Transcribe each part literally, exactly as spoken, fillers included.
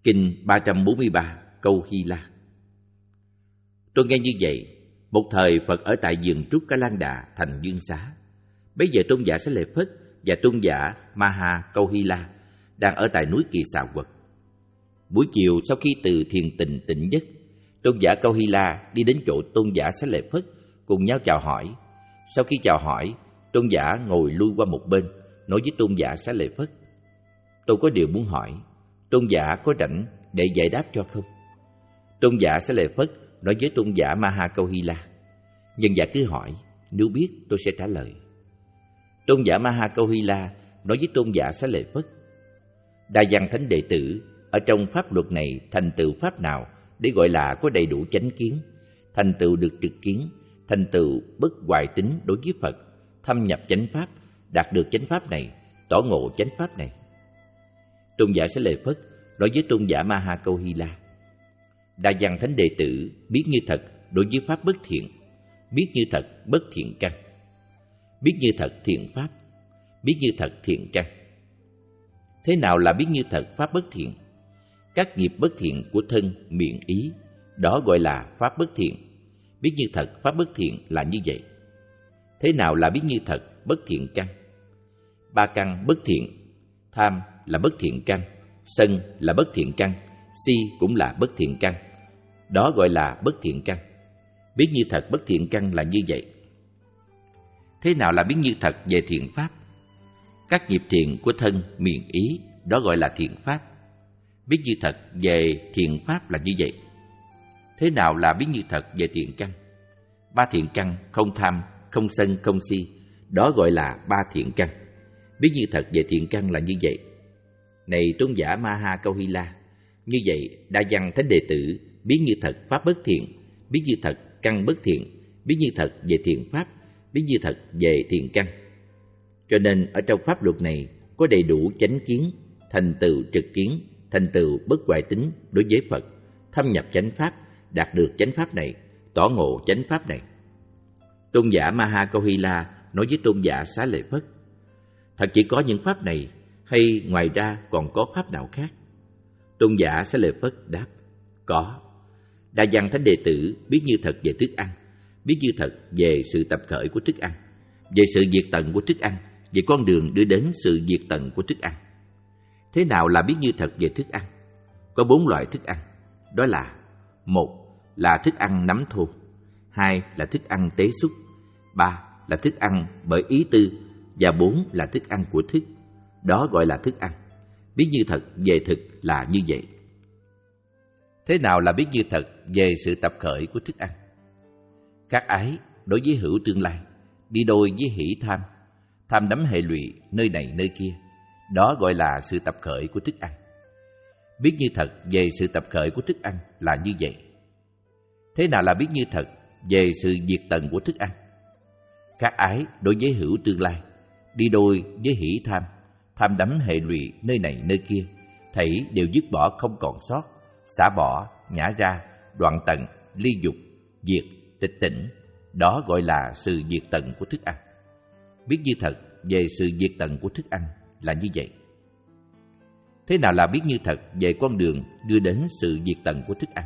Kinh ba trăm bốn mươi ba, câu Hy La. Tôi nghe như vậy, một thời Phật ở tại vườn trúc Ca Lan Đà thành Dương Xá. Bây giờ tôn giả Xá Lợi Phất và tôn giả Ma Ha Câu Hy La đang ở tại núi Kỳ Xà Quật. Buổi chiều sau khi từ thiền tịnh tỉnh giấc, tôn giả Câu Hy La đi đến chỗ tôn giả Xá Lợi Phất cùng nhau chào hỏi. Sau khi chào hỏi, tôn giả ngồi lui qua một bên, nói với tôn giả Xá Lợi Phất: Tôi có điều muốn hỏi, tôn giả có rảnh để giải đáp cho không? Tôn giả Xá Lợi Phất nói với tôn giả Ma Ha Câu Hy La: Nhân giả cứ hỏi, nếu biết tôi sẽ trả lời. Tôn giả Ma Ha Câu Hy La nói với tôn giả Xá Lợi Phất: Đa văn thánh đệ tử ở trong pháp luật này thành tựu pháp nào để gọi là có đầy đủ chánh kiến, thành tựu được trực kiến, thành tựu bất hoài tín đối với Phật, thâm nhập chánh pháp, đạt được chánh pháp này, tỏ ngộ chánh pháp này. Tôn giả Xá Lợi Phất nói với tôn giả Ma Ha Câu Hy La: Đa văn thánh đệ tử biết như thật đối với pháp bất thiện, biết như thật bất thiện căn, biết như thật thiện pháp, biết như thật thiện căn. Thế nào là biết như thật pháp bất thiện? Các nghiệp bất thiện của thân, miệng, ý, đó gọi là pháp bất thiện. Biết như thật pháp bất thiện là như vậy. Thế nào là biết như thật bất thiện căn? Ba căn bất thiện: tham là bất thiện căn, sân là bất thiện căn, si cũng là bất thiện căn, đó gọi là bất thiện căn. Biết như thật bất thiện căn là như vậy. Thế nào là biết như thật về thiện pháp? Các nghiệp thiện của thân, miệng, ý, đó gọi là thiện pháp. Biết như thật về thiện pháp là như vậy. Thế nào là biết như thật về thiện căn? Ba thiện căn: không tham, không sân, không si, đó gọi là ba thiện căn. Biết như thật về thiện căn là như vậy. Này tôn giả Ma Ha Câu Hy La, như vậy đa văn thánh đệ tử biết như thật pháp bất thiện, biết như thật căn bất thiện, biết như thật về thiện pháp, biết như thật về thiện căn. Cho nên ở trong pháp luật này có đầy đủ chánh kiến, thành tựu trực kiến, thành tựu bất hoại tín đối với Phật, thâm nhập chánh pháp, đạt được chánh pháp này, tỏ ngộ chánh pháp này. Tôn giả Ma Ha Câu Hy La nói với tôn giả Xá Lợi Phất: Thật chỉ có những pháp này, hay ngoài ra còn có pháp nào khác? Tôn giả Xá Lợi Phất đáp: Có. Đa văn thánh đệ tử biết như thật về thức ăn, biết như thật về sự tập khởi của thức ăn, về sự diệt tận của thức ăn, về con đường đưa đến sự diệt tận của thức ăn. Thế nào là biết như thật về thức ăn? Có bốn loại thức ăn, đó là: một là thức ăn nắm thô, hai là thức ăn tế xúc, ba là thức ăn bởi ý tư, và bốn là thức ăn của thức, đó gọi là thức ăn. Biết như thật về thực là như vậy. Thế nào là biết như thật về sự tập khởi của thức ăn? Các ái đối với hữu tương lai, đi đôi với hỷ tham, tham đắm hệ lụy nơi này nơi kia, đó gọi là sự tập khởi của thức ăn. Biết như thật về sự tập khởi của thức ăn là như vậy. Thế nào là biết như thật về sự diệt tận của thức ăn? Các ái đối với hữu tương lai, đi đôi với hỷ tham, tham đắm hệ lụy nơi này nơi kia, thảy đều dứt bỏ không còn sót, xả bỏ, nhả ra, đoạn tận, ly dục, diệt, tịch tỉnh, đó gọi là sự diệt tận của thức ăn. Biết như thật về sự diệt tận của thức ăn là như vậy. Thế nào là biết như thật về con đường đưa đến sự diệt tận của thức ăn?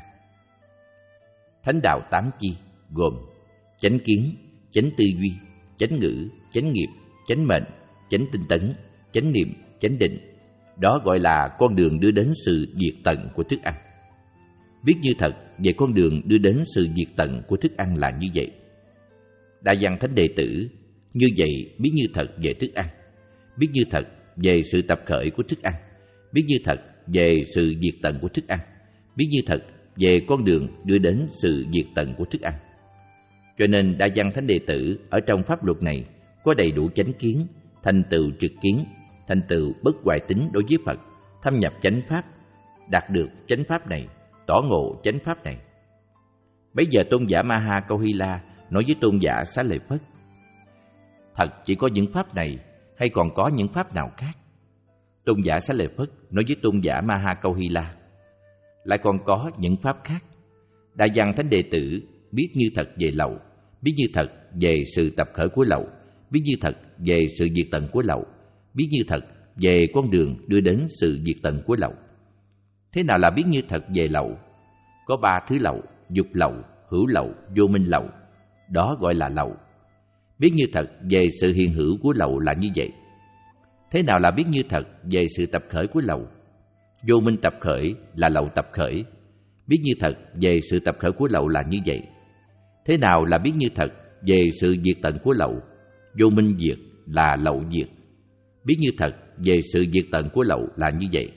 Thánh đạo tám chi gồm chánh kiến, chánh tư duy, chánh ngữ, chánh nghiệp, chánh mệnh, chánh tinh tấn, chánh niệm, chánh định, đó gọi là con đường đưa đến sự diệt tận của thức ăn. Biết như thật về con đường đưa đến sự diệt tận của thức ăn là như vậy. Đa văn thánh đệ tử như vậy biết như thật về thức ăn, biết như thật về sự tập khởi của thức ăn, biết như thật về sự diệt tận của thức ăn, biết như thật về con đường đưa đến sự diệt tận của thức ăn. Cho nên đa văn thánh đệ tử ở trong pháp luật này có đầy đủ chánh kiến, thành tựu trực kiến, thành tựu bất hoại tín đối với Phật, thâm nhập chánh pháp, đạt được chánh pháp này, tỏ ngộ chánh pháp này. Bấy giờ tôn giả Ma Ha Câu Hy La nói với tôn giả Xá Lợi Phất: Thật chỉ có những pháp này, hay còn có những pháp nào khác? Tôn giả Xá Lợi Phất nói với tôn giả Ma Ha Câu Hy La: Lại còn có những pháp khác. Đa văn thánh đệ tử biết như thật về lậu, biết như thật về sự tập khởi của lậu, biết như thật về sự diệt tận của lậu, biết như thật về con đường đưa đến sự diệt tận của lậu. Thế nào là biết như thật về lậu? Có ba thứ lậu: dục lậu, hữu lậu, vô minh lậu. Đó gọi là lậu. Biết như thật về sự hiện hữu của lậu là như vậy. Thế nào là biết như thật về sự tập khởi của lậu? Vô minh tập khởi là lậu tập khởi. Biết như thật về sự tập khởi của lậu là như vậy. Thế nào là biết như thật về sự diệt tận của lậu? Vô minh diệt là lậu diệt. Biết như thật về sự diệt tận của lậu là như vậy.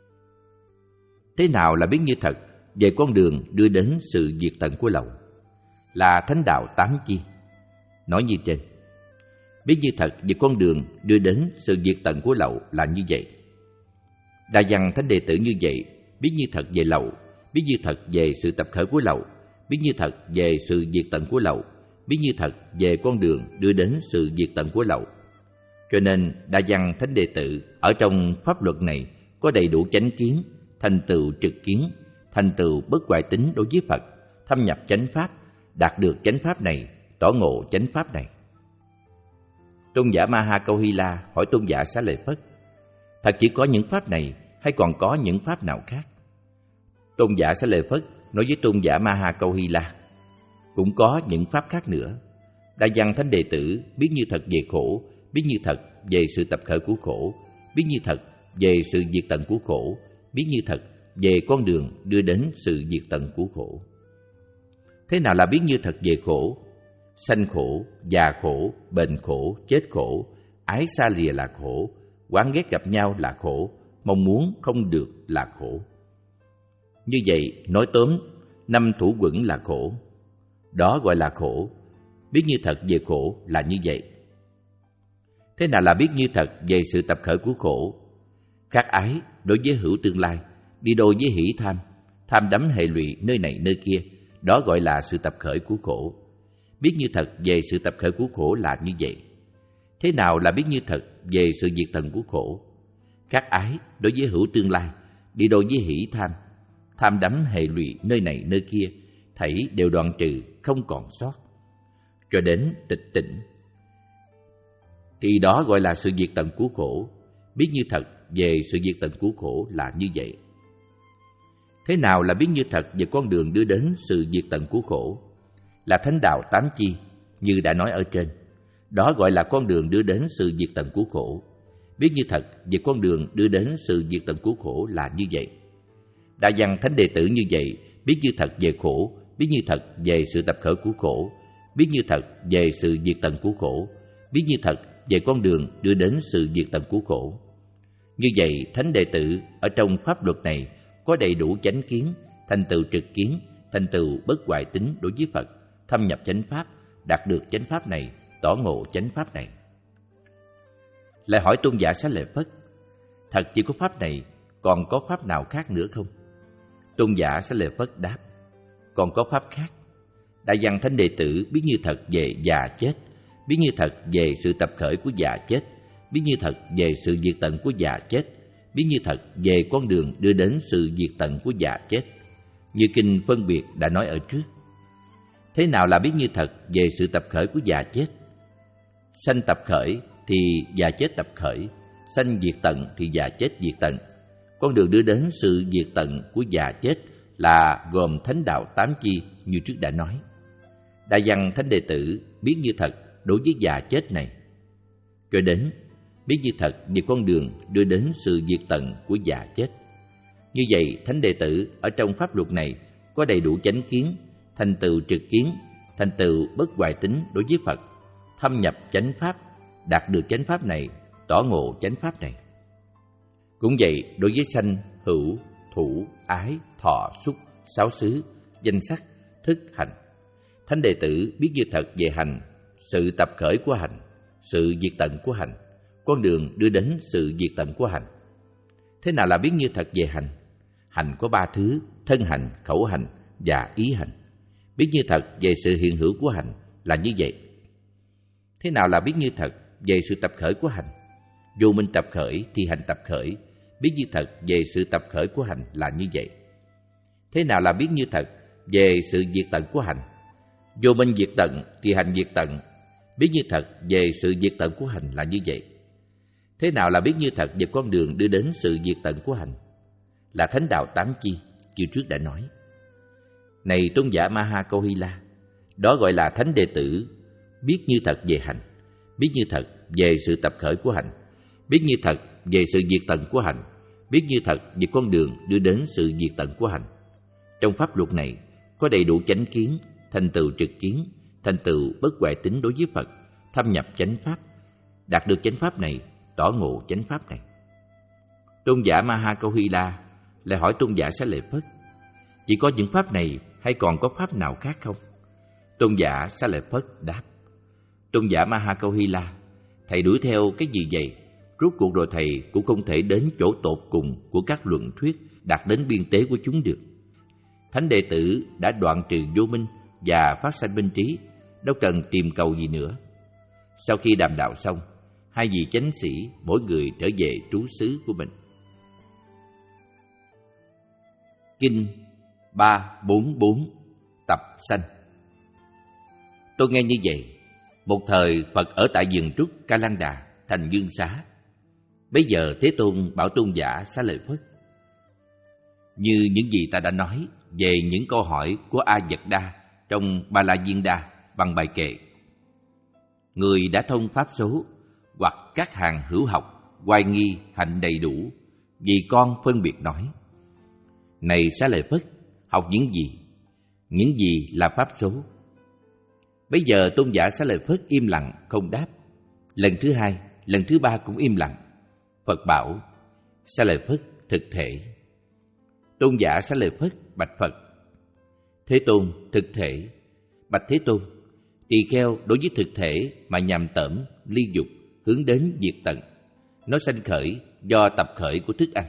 Thế nào là biết như thật về con đường đưa đến sự diệt tận của lậu? Là thánh đạo tám chi. Nói như trên, biết như thật về con đường đưa đến sự diệt tận của lậu là như vậy. Đa Văn Thánh Đệ Tử như vậy, biết như thật về lậu, biết như thật về sự tập khởi của lậu, biết như thật về sự diệt tận của lậu, biết như thật về con đường đưa đến sự diệt tận của lậu. Cho nên Đa Văn Thánh Đệ Tử ở trong pháp luật này có đầy đủ chánh kiến, thành tựu trực kiến, thành tựu bất hoại tín đối với Phật, thâm nhập chánh pháp, đạt được chánh pháp này, tỏ ngộ chánh pháp này. Tôn giả Ma Ha Câu Hy La hỏi tôn giả Xá Lợi Phất: thật chỉ có những pháp này hay còn có những pháp nào khác? Tôn giả Xá Lợi Phất nói với tôn giả Ma Ha Câu Hy La: cũng có những pháp khác nữa. Đa Văn Thánh Đệ Tử biết như thật về khổ, biết như thật về sự tập khởi của khổ, biết như thật về sự diệt tận của khổ, biết như thật về con đường đưa đến sự diệt tận của khổ. Thế nào là biết như thật về khổ? Sanh khổ, già khổ, bệnh khổ, chết khổ, ái xa lìa là khổ, oán ghét gặp nhau là khổ, mong muốn không được là khổ. Như vậy, nói tóm, năm thủ quẩn là khổ. Đó gọi là khổ. Biết như thật về khổ là như vậy. Thế nào là biết như thật về sự tập khởi của khổ? Khát ái đối với hữu tương lai, đi đôi với hỷ tham, tham đắm hệ lụy nơi này nơi kia, đó gọi là sự tập khởi của khổ. Biết như thật về sự tập khởi của khổ là như vậy. Thế nào là biết như thật về sự diệt tận của khổ? Khát ái đối với hữu tương lai, đi đôi với hỷ tham, tham đắm hệ lụy nơi này nơi kia, thảy đều đoạn trừ, không còn sót, cho đến tịch tỉnh. Thì đó gọi là sự diệt tận của khổ. Biết như thật về sự diệt tận của khổ là như vậy. Thế nào là biết như thật về con đường đưa đến sự diệt tận của khổ? Là thánh đạo tám chi, như đã nói ở trên. Đó gọi là con đường đưa đến sự diệt tận của khổ. Biết như thật về con đường đưa đến sự diệt tận của khổ là như vậy. Đa Văn Thánh Đệ Tử như vậy, biết như thật về khổ, biết như thật về sự tập khởi của khổ, biết như thật về sự diệt tận của khổ, biết như thật về con đường đưa đến sự diệt tận của khổ. Như vậy, Thánh Đệ Tử ở trong pháp luật này có đầy đủ chánh kiến, thành tựu trực kiến, thành tựu bất hoại tín đối với Phật, thâm nhập chánh pháp, đạt được chánh pháp này, tỏ ngộ chánh pháp này. Lại hỏi tôn giả Xá Lợi Phất: thật chỉ có pháp này, còn có pháp nào khác nữa không? Tôn giả Xá Lợi Phất đáp: còn có pháp khác. Đại Văn Thánh Đệ Tử biết như thật về già chết, biết như thật về sự tập khởi của già chết, biết như thật về sự diệt tận của già chết, biết như thật về con đường đưa đến sự diệt tận của già chết, như kinh phân biệt đã nói ở trước. Thế nào là biết như thật về sự tập khởi của già chết? Sanh tập khởi thì già chết tập khởi, sanh diệt tận thì già chết diệt tận. Con đường đưa đến sự diệt tận của già chết là gồm thánh đạo tám chi như trước đã nói. Đại Văn Thánh Đệ Tử biết như thật đối với già chết này, cho đến biết như thật về con đường đưa đến sự diệt tận của già chết. Như vậy, Thánh Đệ Tử ở trong pháp luật này có đầy đủ chánh kiến, thành tựu trực kiến, thành tựu bất hoại tín đối với Phật, thâm nhập chánh pháp, đạt được chánh pháp này, tỏ ngộ chánh pháp này. Cũng vậy, đối với sanh, hữu, thủ, ái, thọ, xúc, sáu xứ, danh sắc, thức, hành, Thánh Đệ Tử biết như thật về hành, sự tập khởi của hành, sự diệt tận của hành, con đường đưa đến sự diệt tận của hành. Thế nào là biết như thật về hành? Hành có ba thứ: thân hành, khẩu hành và ý hành. Biết như thật về sự hiện hữu của hành là như vậy. Thế nào là biết như thật về sự tập khởi của hành? Vô minh tập khởi thì hành tập khởi, biết như thật về sự tập khởi của hành là như vậy. Thế nào là biết như thật về sự diệt tận của hành? Vô minh diệt tận thì hành diệt tận, biết như thật về sự diệt tận của hành là như vậy. Thế nào là biết như thật về con đường đưa đến sự diệt tận của hành? là thánh đạo tám chi, như trước đã nói. Này tôn giả Maha Câu-hy-la, đó gọi là thánh đệ tử biết như thật về hành, biết như thật về sự tập khởi của hành, biết như thật về sự diệt tận của hành, biết như thật về con đường đưa đến sự diệt tận của hành. Trong pháp luật này có đầy đủ chánh kiến, thành tựu trực kiến, thành tựu bất hoại tín đối với Phật, thâm nhập chánh pháp, đạt được chánh pháp này, tỏ ngộ chánh pháp này. Tôn giả Maha Câu-hy-la lại hỏi tôn giả Xá Lợi Phất: chỉ có những pháp này hay còn có pháp nào khác không? Tôn giả Xá Lợi Phất đáp: tôn giả Maha Câu-hy-la, thầy đuổi theo cái gì vậy? Rốt cuộc rồi thầy cũng không thể đến chỗ tột cùng của các luận thuyết, đạt đến biên tế của chúng được. Thánh đệ tử đã đoạn trừ vô minh và phát sanh minh trí, đâu cần tìm cầu gì nữa. Sau khi đàm đạo xong, hai vị chánh sĩ mỗi người trở về trú xứ của mình. Kinh ba bốn bốn Tập sanh. Tôi nghe như vậy, một thời Phật ở tại vườn trúc Ca Lan Đà, thành Dương Xá. Bây giờ Thế Tôn bảo tôn giả Xá Lợi Phất: như những gì ta đã nói về những câu hỏi của A Vật Đa trong Ba La Viên Đa bằng bài kệ, người đã thông pháp số hoặc các hàng hữu học hoài nghi hạnh đầy đủ, vì con phân biệt nói. Này Xá Lợi Phất, học những gì? Những gì là pháp số? Bây giờ tôn giả Xá Lợi Phất im lặng không đáp. Lần thứ hai, lần thứ ba cũng im lặng. Phật bảo: Xá Lợi Phất, thực thể. Tôn giả Xá Lợi Phất bạch Phật: Thế Tôn, thực thể. Bạch Thế Tôn, tỳ kheo đối với thực thể mà nhằm tởm, ly dục, hướng đến diệt tận, nó sanh khởi do tập khởi của thức ăn.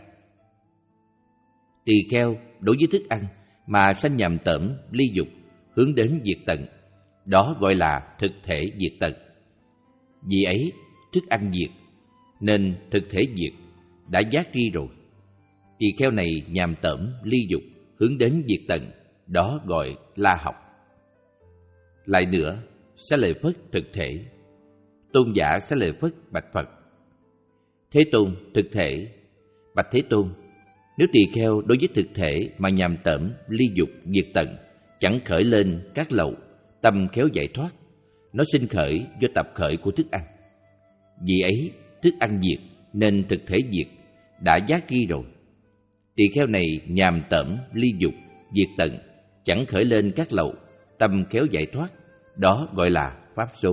Tỳ kheo đối với thức ăn mà sanh nhằm tởm, ly dục, hướng đến diệt tận, đó gọi là thực thể diệt tận. Vì ấy, thức ăn diệt, nên thực thể diệt, đã giác tri rồi. Tỳ kheo này nhằm tởm, ly dục, hướng đến diệt tận, đó gọi là học. Lại nữa, Xá Lợi Phất thực thể. Tôn giả Xá Lợi Phất bạch Phật: Thế Tôn, thực thể. Bạch Thế Tôn, nếu tỳ kheo đối với thực thể mà nhằm tởm, ly dục, diệt tận, chẳng khởi lên các lậu, tâm khéo giải thoát, nó sinh khởi do tập khởi của thức ăn. Vì ấy, thức ăn diệt, nên thực thể diệt, đã giác tri rồi. Tỳ kheo này nhằm tởm, ly dục, diệt tận, chẳng khởi lên các lậu, tâm khéo giải thoát, đó gọi là pháp số.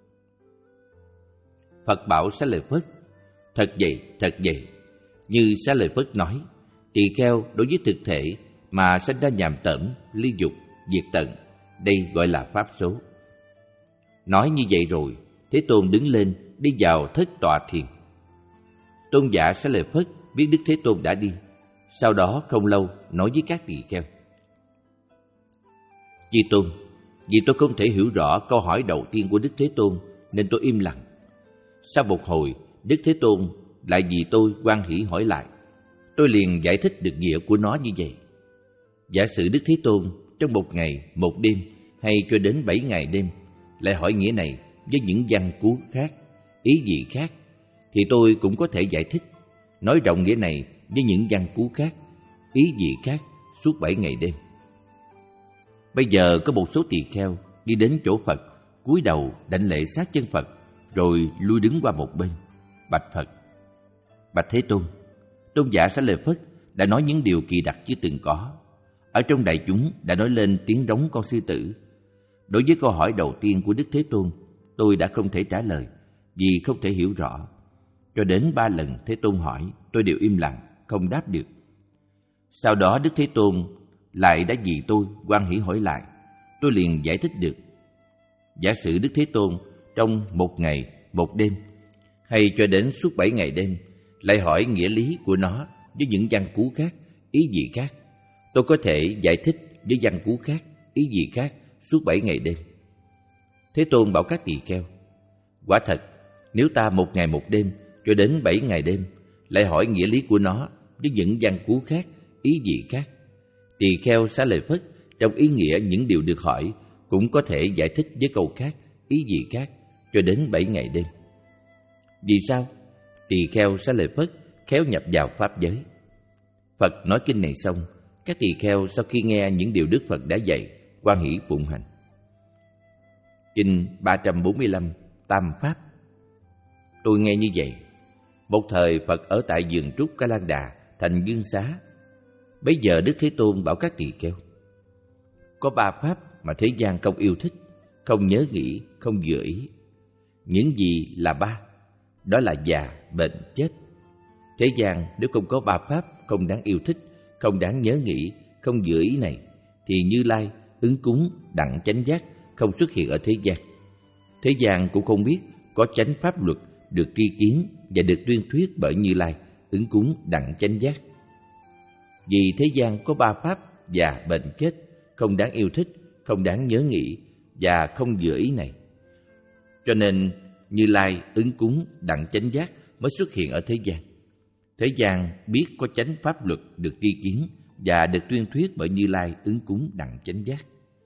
Phật bảo Xá Lợi Phất: Thật vậy, thật vậy. Như Xá Lợi Phất nói, tỳ kheo đối với thực thể mà sanh ra nhàm tởm, ly dục, diệt tận, đây gọi là pháp số. Nói như vậy rồi, Thế Tôn đứng lên đi vào thất tọa thiền. Tôn giả Xá Lợi Phất biết Đức Thế Tôn đã đi, sau đó không lâu nói với các tỳ kheo: Vì Tôn, vì tôi không thể hiểu rõ câu hỏi đầu tiên của Đức Thế Tôn nên tôi im lặng. Sau một hồi, Đức Thế Tôn lại vì tôi hoan hỷ hỏi lại. Tôi liền giải thích được nghĩa của nó như vậy. Giả sử Đức Thế Tôn trong một ngày, một đêm hay cho đến bảy ngày đêm lại hỏi nghĩa này với những văn cú khác, ý gì khác, thì tôi cũng có thể giải thích, nói rộng nghĩa này với những văn cú khác, ý gì khác suốt bảy ngày đêm. Bây giờ có một số tỳ kheo đi đến chỗ Phật, cúi đầu đảnh lễ sát chân Phật, rồi lui đứng qua một bên, bạch Phật: Bạch Thế Tôn, tôn giả Xá Lợi Phất đã nói những điều kỳ đặc chưa từng có. Ở trong đại chúng đã nói lên tiếng rống con sư tử. Đối với câu hỏi đầu tiên của Đức Thế Tôn, tôi đã không thể trả lời vì không thể hiểu rõ. Cho đến ba lần Thế Tôn hỏi, tôi đều im lặng, không đáp được. Sau đó Đức Thế Tôn lại đã vì tôi hoan hỷ hỏi lại, tôi liền giải thích được. Giả sử Đức Thế Tôn trong một ngày, một đêm, hay cho đến suốt bảy ngày đêm, lại hỏi nghĩa lý của nó với những văn cú khác, ý gì khác, tôi có thể giải thích với văn cú khác, ý gì khác suốt bảy ngày đêm. Thế Tôn bảo các tỳ kheo: Quả thật, nếu ta một ngày một đêm cho đến bảy ngày đêm lại hỏi nghĩa lý của nó với những văn cú khác, ý gì khác, tỳ kheo Xá Lợi Phất trong ý nghĩa những điều được hỏi cũng có thể giải thích với câu khác, ý gì khác cho đến bảy ngày đêm. Vì sao? Tỳ kheo Xá Lợi Phất khéo nhập vào pháp giới. Phật nói kinh này xong, các tỳ kheo sau khi nghe những điều Đức Phật đã dạy, hoan hỷ phụng hành. Kinh ba trăm bốn mươi lăm, Tam Pháp. Tôi nghe như vậy. Một thời Phật ở tại vườn trúc Ca Lan Đà, thành Dương Xá. Bấy giờ Đức Thế Tôn bảo các tỳ kheo: có ba pháp mà thế gian không yêu thích, không nhớ nghĩ, không vừa ý. Những gì là ba? Đó là già, bệnh, chết. Thế gian nếu không có ba pháp không đáng yêu thích, không đáng nhớ nghĩ, không vừa ý này, thì Như Lai, ứng cúng, đặng chánh giác không xuất hiện ở thế gian. Thế gian cũng không biết có chánh pháp luật được tri kiến và được tuyên thuyết bởi Như Lai, ứng cúng, đặng chánh giác. Vì thế gian có ba pháp già, bệnh, chết, không đáng yêu thích, không đáng nhớ nghĩ và không vừa ý này, cho nên Như Lai, ứng cúng, đặng chánh giác mới xuất hiện ở thế gian. Thế gian biết có chánh pháp luật được tri kiến và được tuyên thuyết bởi Như Lai, ứng cúng, đặng chánh giác.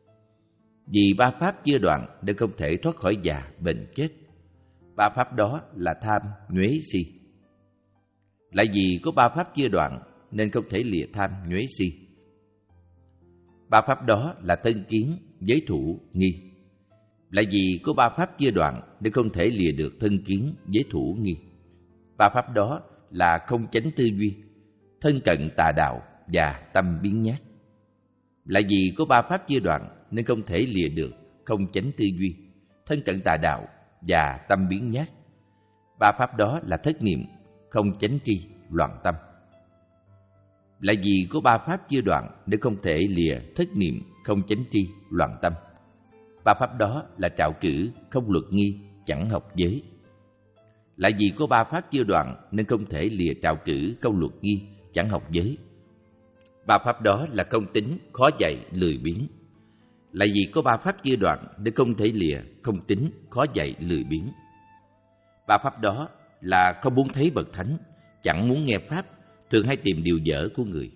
Vì ba pháp chưa đoạn nên không thể thoát khỏi già, bệnh, chết. Ba pháp đó là tham, nhuế, si. Lại vì có ba pháp chưa đoạn nên không thể lìa tham, nhuế, si. Ba pháp đó là thân kiến, giới thủ, nghi. Lại vì có ba pháp chưa đoạn nên không thể lìa được thân kiến, giới thủ, nghi. Ba pháp đó là không chánh tư duy, thân cận tà đạo và tâm biến nhát. Lại vì có ba pháp chưa đoạn nên không thể lìa được không chánh tư duy, thân cận tà đạo và tâm biến nhát. Ba pháp đó là thất niệm, không chánh tri, loạn tâm. Lại vì có ba pháp chưa đoạn nên không thể lìa thất niệm, không chánh tri, loạn tâm. Ba pháp đó là trạo cử, không luật nghi, chẳng học giới. Lại vì có ba pháp chưa đoạn nên không thể lìa trạo cử, không luật nghi, chẳng học giới. Ba pháp đó là không tính, khó dạy, lười biếng. Lại vì có ba pháp chưa đoạn nên không thể lìa không tính, khó dạy, lười biếng. Ba pháp đó là không muốn thấy bậc thánh, chẳng muốn nghe pháp, thường hay tìm điều dở của người.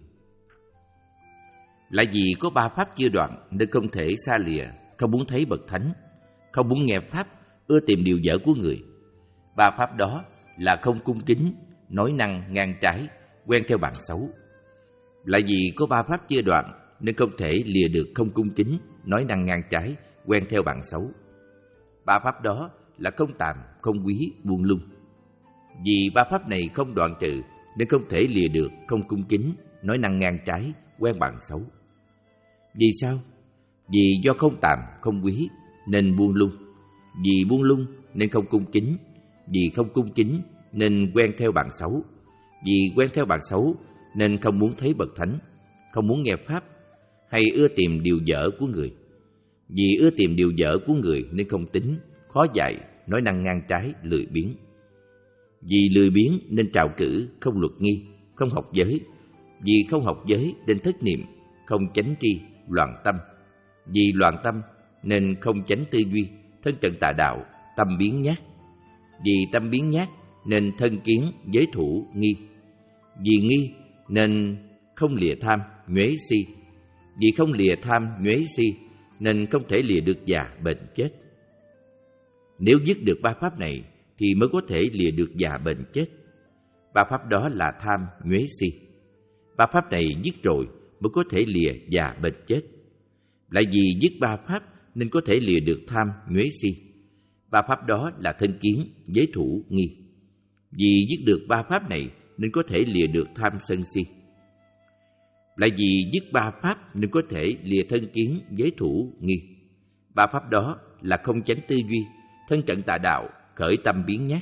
Lại vì có ba pháp chưa đoạn nên không thể xa lìa không muốn thấy bậc thánh, không muốn nghe pháp, ưa tìm điều dở của người. Ba pháp đó là không cung kính, nói năng ngang trái, quen theo bạn xấu. Lại vì có ba pháp chưa đoạn nên không thể lìa được không cung kính, nói năng ngang trái, quen theo bạn xấu. Ba pháp đó là không tàm, không quý, buông lung. Vì ba pháp này không đoạn trừ nên không thể lìa được không cung kính, nói năng ngang trái, quen bạn xấu. Vì sao? Vì do không tàm, không quý nên buông lung. Vì buông lung nên không cung kính. Vì không cung kính nên quen theo bạn xấu. Vì quen theo bạn xấu nên không muốn thấy bậc thánh, không muốn nghe pháp, hay ưa tìm điều dở của người. Vì ưa tìm điều dở của người nên không tín, khó dạy, nói năng ngang trái, lười biếng. Vì lười biếng nên trạo cử, không luật nghi, không học giới. Vì không học giới nên thất niệm, không chánh tri, loạn tâm. Vì loạn tâm nên không chánh tư duy, thân cận tà đạo, tâm biến nhát. Vì tâm biến nhát nên thân kiến, giới thủ, nghi. Vì nghi nên không lìa tham, nhuế, si. Vì không lìa tham, nhuế, si nên không thể lìa được già, bệnh, chết. Nếu dứt được ba pháp này thì mới có thể lìa được già, bệnh, chết. Ba pháp đó là tham, nhuế, si. Ba pháp này dứt rồi mới có thể lìa già, bệnh, chết. Lại vì dứt ba pháp nên có thể lìa được tham, nhuế, si. Ba pháp đó là thân kiến, giới thủ, nghi. Vì dứt được ba pháp này nên có thể lìa được tham, sân, si. Lại vì dứt ba pháp nên có thể lìa thân kiến, giới thủ, nghi. Ba pháp đó là không chánh tư duy, thân cận tà đạo, khởi tâm biến nhát.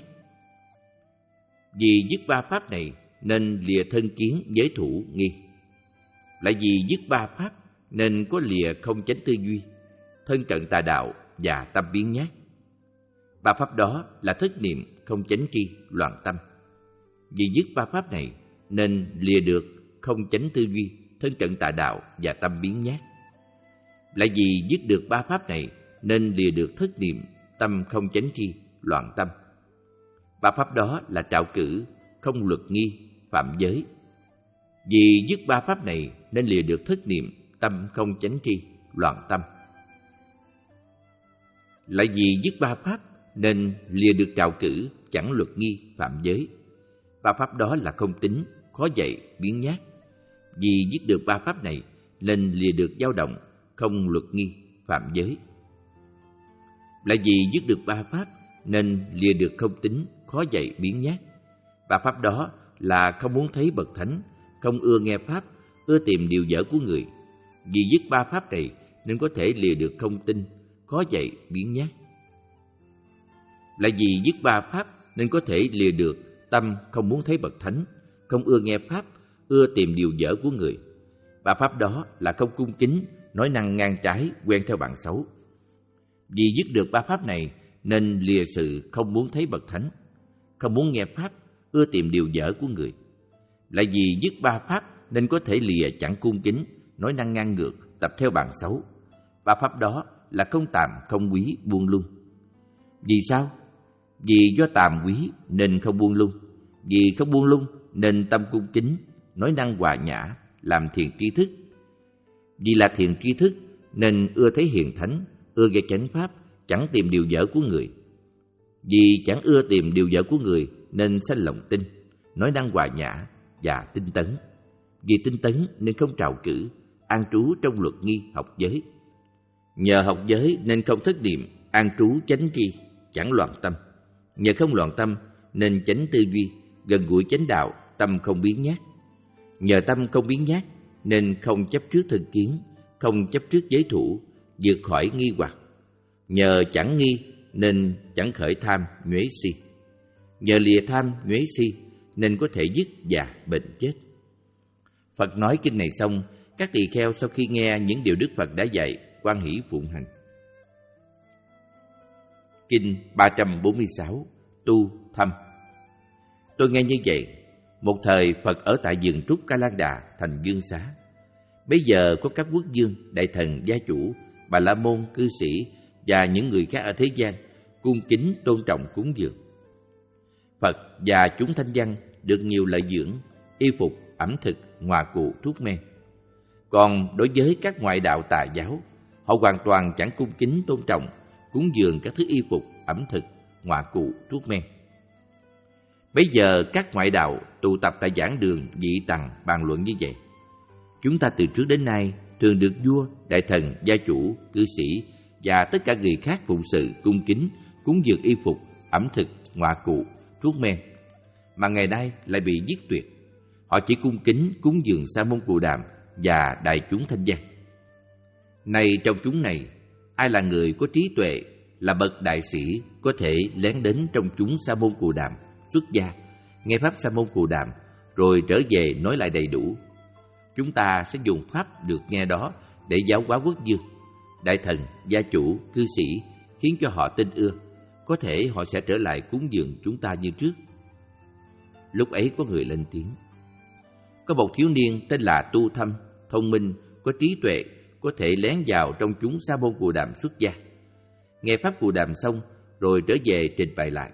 Vì dứt ba pháp này nên lìa thân kiến, giới thủ, nghi. Lại vì dứt ba pháp nên có lìa không chánh tư duy, thân cận tà đạo và tâm biến nhát. Ba pháp đó là thất niệm, không chánh tri, loạn tâm. Vì dứt ba pháp này nên lìa được không chánh tư duy, thân cận tà đạo và tâm biến nhát. Lại vì dứt được ba pháp này nên lìa được thất niệm, tâm không chánh tri, loạn tâm. Ba pháp đó là trạo cử, không luật nghi, phạm giới. Vì dứt ba pháp này nên lìa được thất niệm, tâm không chánh tri, loạn tâm. Lại vì dứt ba pháp nên lìa được trạo cử, chẳng luật nghi, phạm giới. Ba pháp đó là không tín, khó dạy, biến nhát. Vì dứt được ba pháp này nên lìa được dao động, không luật nghi, phạm giới. Là vì dứt được ba pháp nên lìa được không tính, khó dạy, biếng nhác. Ba pháp đó là không muốn thấy bậc thánh, không ưa nghe pháp, ưa tìm điều dở của người. Vì dứt ba pháp này nên có thể lìa được không tin, khó dạy, biếng nhác. Là vì dứt ba pháp nên có thể lìa được tâm không muốn thấy bậc thánh, không ưa nghe pháp, ưa tìm điều dở của người. Ba pháp đó là không cung kính, nói năng ngang trái, quen theo bạn xấu. Vì dứt được ba pháp này nên lìa sự không muốn thấy bậc thánh, không muốn nghe pháp, ưa tìm điều dở của người. Là vì dứt ba pháp nên có thể lìa chẳng cung kính, nói năng ngang ngược, tập theo bạn xấu. Ba pháp đó là không tàm, không quý, buông lung. Vì sao? Vì do tàm quý nên không buông lung, vì không buông lung nên tâm cung kính, nói năng hòa nhã, làm thiền tri thức. Vì là thiền tri thức nên ưa thấy hiền thánh, ưa nghe chánh pháp, chẳng tìm điều dở của người. Vì chẳng ưa tìm điều dở của người nên sanh lòng tin, nói năng hòa nhã và tinh tấn. Vì tinh tấn nên không trào cử, an trú trong luật nghi học giới. Nhờ học giới nên không thất niệm, an trú chánh tri, chẳng loạn tâm. Nhờ không loạn tâm nên chánh tư duy, gần gũi chánh đạo, tâm không biến nhát. Nhờ tâm không biến nhát nên không chấp trước thân kiến, không chấp trước giới thủ, vượt khỏi nghi hoặc. Nhờ chẳng nghi nên chẳng khởi tham, nhuế si. Nhờ lìa tham, nhuế si nên có thể dứt già, bệnh, chết. Phật nói kinh này xong, các tỳ kheo sau khi nghe những điều Đức Phật đã dạy, hoan hỷ phụng hành. Kinh ba trăm bốn mươi sáu. Tu thăm. Tôi nghe như vậy, một thời Phật ở tại vườn trúc Ca Lan Đà, thành Dương Xá. Bây giờ có các quốc vương, đại thần, gia chủ, bà la môn, cư sĩ và những người khác ở thế gian cung kính tôn trọng cúng dường. Phật và chúng thanh văn được nhiều lợi dưỡng, y phục, ẩm thực, ngoà cụ, thuốc men. Còn đối với các ngoại đạo tà giáo, họ hoàn toàn chẳng cung kính tôn trọng, cúng dường các thứ y phục, ẩm thực, ngoà cụ, thuốc men. Bây giờ các ngoại đạo tụ tập tại giảng đường Vị Tằng bàn luận như vậy. Chúng ta từ trước đến nay thường được vua, đại thần, gia chủ, cư sĩ và tất cả người khác phụng sự cung kính, cúng dường y phục, ẩm thực, ngoà cụ, thuốc men, mà ngày nay lại bị giết tuyệt. Họ chỉ cung kính cúng dường Sa môn Cù Đàm và đại chúng thanh văn. Này trong chúng này, ai là người có trí tuệ, là bậc đại sĩ, có thể lén đến trong chúng Sa môn Cù Đàm, xuất gia, nghe pháp Sa môn Cù Đàm, rồi trở về nói lại đầy đủ. Chúng ta sẽ dùng pháp được nghe đó để giáo hóa quốc vương, đại thần, gia chủ, cư sĩ, khiến cho họ tin ưa. Có thể họ sẽ trở lại cúng dường chúng ta như trước. Lúc ấy có người lên tiếng. Có một thiếu niên tên là Tu Thâm, thông minh, có trí tuệ, có thể lén vào trong chúng Sa môn Cù Đàm xuất gia. Nghe pháp Cù Đàm xong, rồi trở về trình bày lại.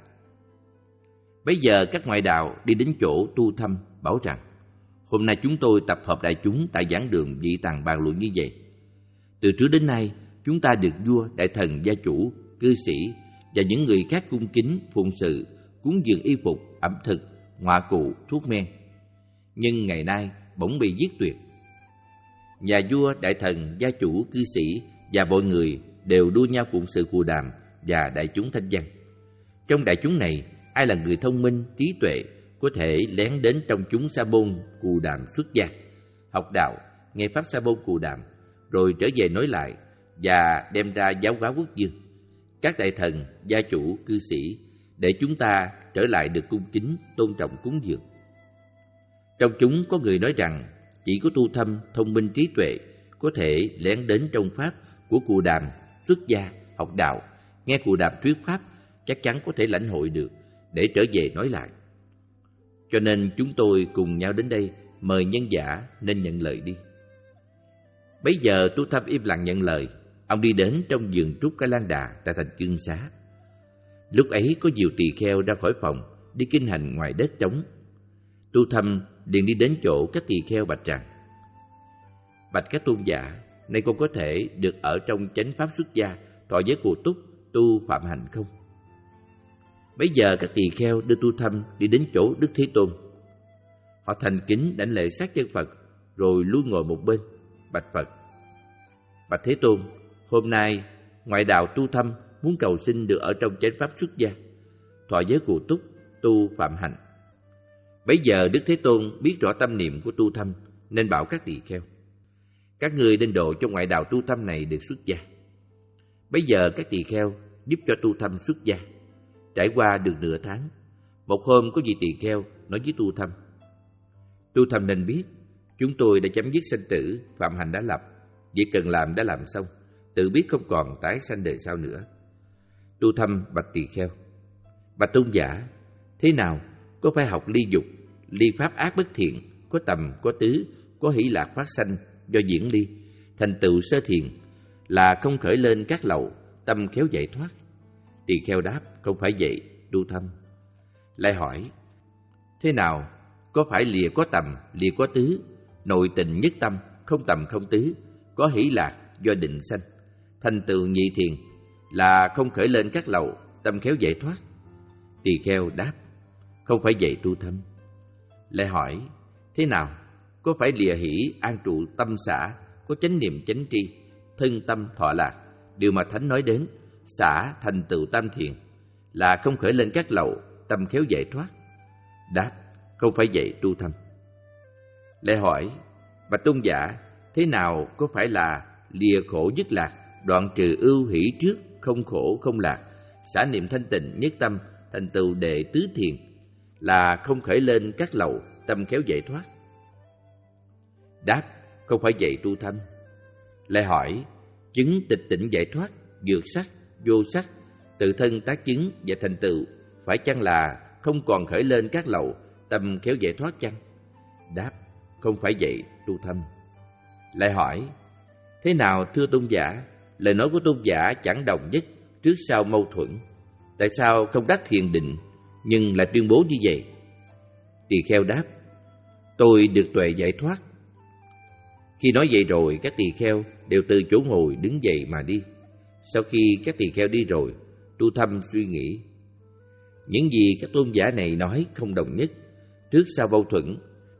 Bây giờ các ngoại đạo đi đến chỗ Tu Thâm bảo rằng: hôm nay chúng tôi tập hợp đại chúng tại giảng đường Vị Tằng bàn luận như vậy. Từ trước đến nay, chúng ta được vua, đại thần, gia chủ, cư sĩ và những người khác cung kính phụng sự, cúng dường y phục, ẩm thực, ngoà cụ, thuốc men. Nhưng ngày nay bỗng bị giết tuyệt. Nhà vua, đại thần, gia chủ, cư sĩ và mọi người đều đua nhau phụng sự Cù Đàm và đại chúng thanh văn. Trong đại chúng này, ai là người thông minh, trí tuệ, có thể lén đến trong chúng Sa môn Cù Đàm xuất gia, học đạo, nghe pháp Sa môn Cù Đàm, rồi trở về nói lại và đem ra giáo hóa quốc vương, các đại thần, gia chủ, cư sĩ, để chúng ta trở lại được cung kính, tôn trọng cúng dường. Trong chúng có người nói rằng chỉ có Tu Thâm thông minh trí tuệ có thể lén đến trong pháp của Cù Đàm xuất gia, học đạo, nghe Cù Đàm thuyết pháp, chắc chắn có thể lãnh hội được để trở về nói lại. Cho nên chúng tôi cùng nhau đến đây mời nhân giả nên nhận lời đi. Bấy giờ Tu Thâm im lặng nhận lời. Ông đi đến trong vườn trúc Ca Lan Đà tại thành Dương Xá. Lúc ấy có nhiều tỳ kheo ra khỏi phòng đi kinh hành ngoài đất trống. Tu Thâm liền đi đến chỗ các tỳ kheo bạch rằng: bạch các tôn giả, nay con có thể được ở trong chánh pháp xuất gia, thọ giới Cù Túc, tu phạm hành không? Bấy giờ các tỳ kheo đưa Tu Thâm đi đến chỗ Đức Thế Tôn. Họ thành kính đảnh lễ sát chân Phật, rồi lui ngồi một bên, bạch Phật: Bạch Thế Tôn, hôm nay ngoại đạo tu thâm muốn cầu xin được ở trong chánh pháp xuất gia, thọ giới cụ túc, tu phạm hạnh. Bấy giờ Đức Thế Tôn biết rõ tâm niệm của tu thâm, nên bảo các tỳ kheo: các ngươi nên độ cho ngoại đạo tu thâm này được xuất gia. Bấy giờ các tỳ kheo giúp cho tu thâm xuất gia. Trải qua được nửa tháng, một hôm có vị tỳ kheo nói với tu thâm: Tu thâm nên biết, chúng tôi đã chấm dứt sanh tử, phạm hạnh đã lập, việc cần làm đã làm xong, tự biết không còn tái sanh đời sau nữa. Tu thâm bạch tỳ kheo: Bạch tôn giả, thế nào có phải học ly dục, ly pháp ác bất thiện, có tầm, có tứ, có hỷ lạc phát sanh do diễn ly, thành tựu sơ thiền, là không khởi lên các lậu, tâm khéo giải thoát? Tỳ kheo đáp: Không phải vậy, tu thâm. Lại hỏi: Thế nào có phải lìa có tầm, lìa có tứ, nội tình nhất tâm, không tầm không tứ, có hỷ lạc do định sanh, thành tựu nhị thiền, là không khởi lên các lậu, tâm khéo giải thoát? Tỳ kheo đáp: Không phải vậy, tu thâm. Lại hỏi: Thế nào có phải lìa hỷ an trụ tâm xả, có chánh niệm chánh tri, thân tâm thọ lạc, điều mà Thánh nói đến, xả thành tựu tam thiền, là không khởi lên các lậu, tâm khéo giải thoát? Đáp: Không phải vậy, tu thâm. Lại hỏi: Bạch tôn giả, thế nào có phải là lìa khổ dứt lạc, đoạn trừ ưu hỷ trước, không khổ không lạc, xả niệm thanh tịnh nhất tâm, thành tựu đệ tứ thiền, là không khởi lên các lậu, tâm khéo giải thoát? Đáp: Không phải vậy, tu thâm. Lại hỏi: Chứng tịch tịnh giải thoát, vượt sắc, vô sắc, tự thân tác chứng và thành tựu, phải chăng là không còn khởi lên các lậu, tâm khéo giải thoát chăng? Đáp: Không phải vậy, tu thâm. Lại hỏi: Thế nào thưa tôn giả, lời nói của tôn giả chẳng đồng nhất, trước sau mâu thuẫn, tại sao không đắc thiền định nhưng lại tuyên bố như vậy? Tỳ kheo đáp: Tôi được tuệ giải thoát. Khi nói vậy rồi, các tỳ kheo đều từ chỗ ngồi đứng dậy mà đi. Sau khi các tỳ kheo đi rồi, tu thâm suy nghĩ: những gì các tôn giả này nói không đồng nhất, trước sau mâu thuẫn.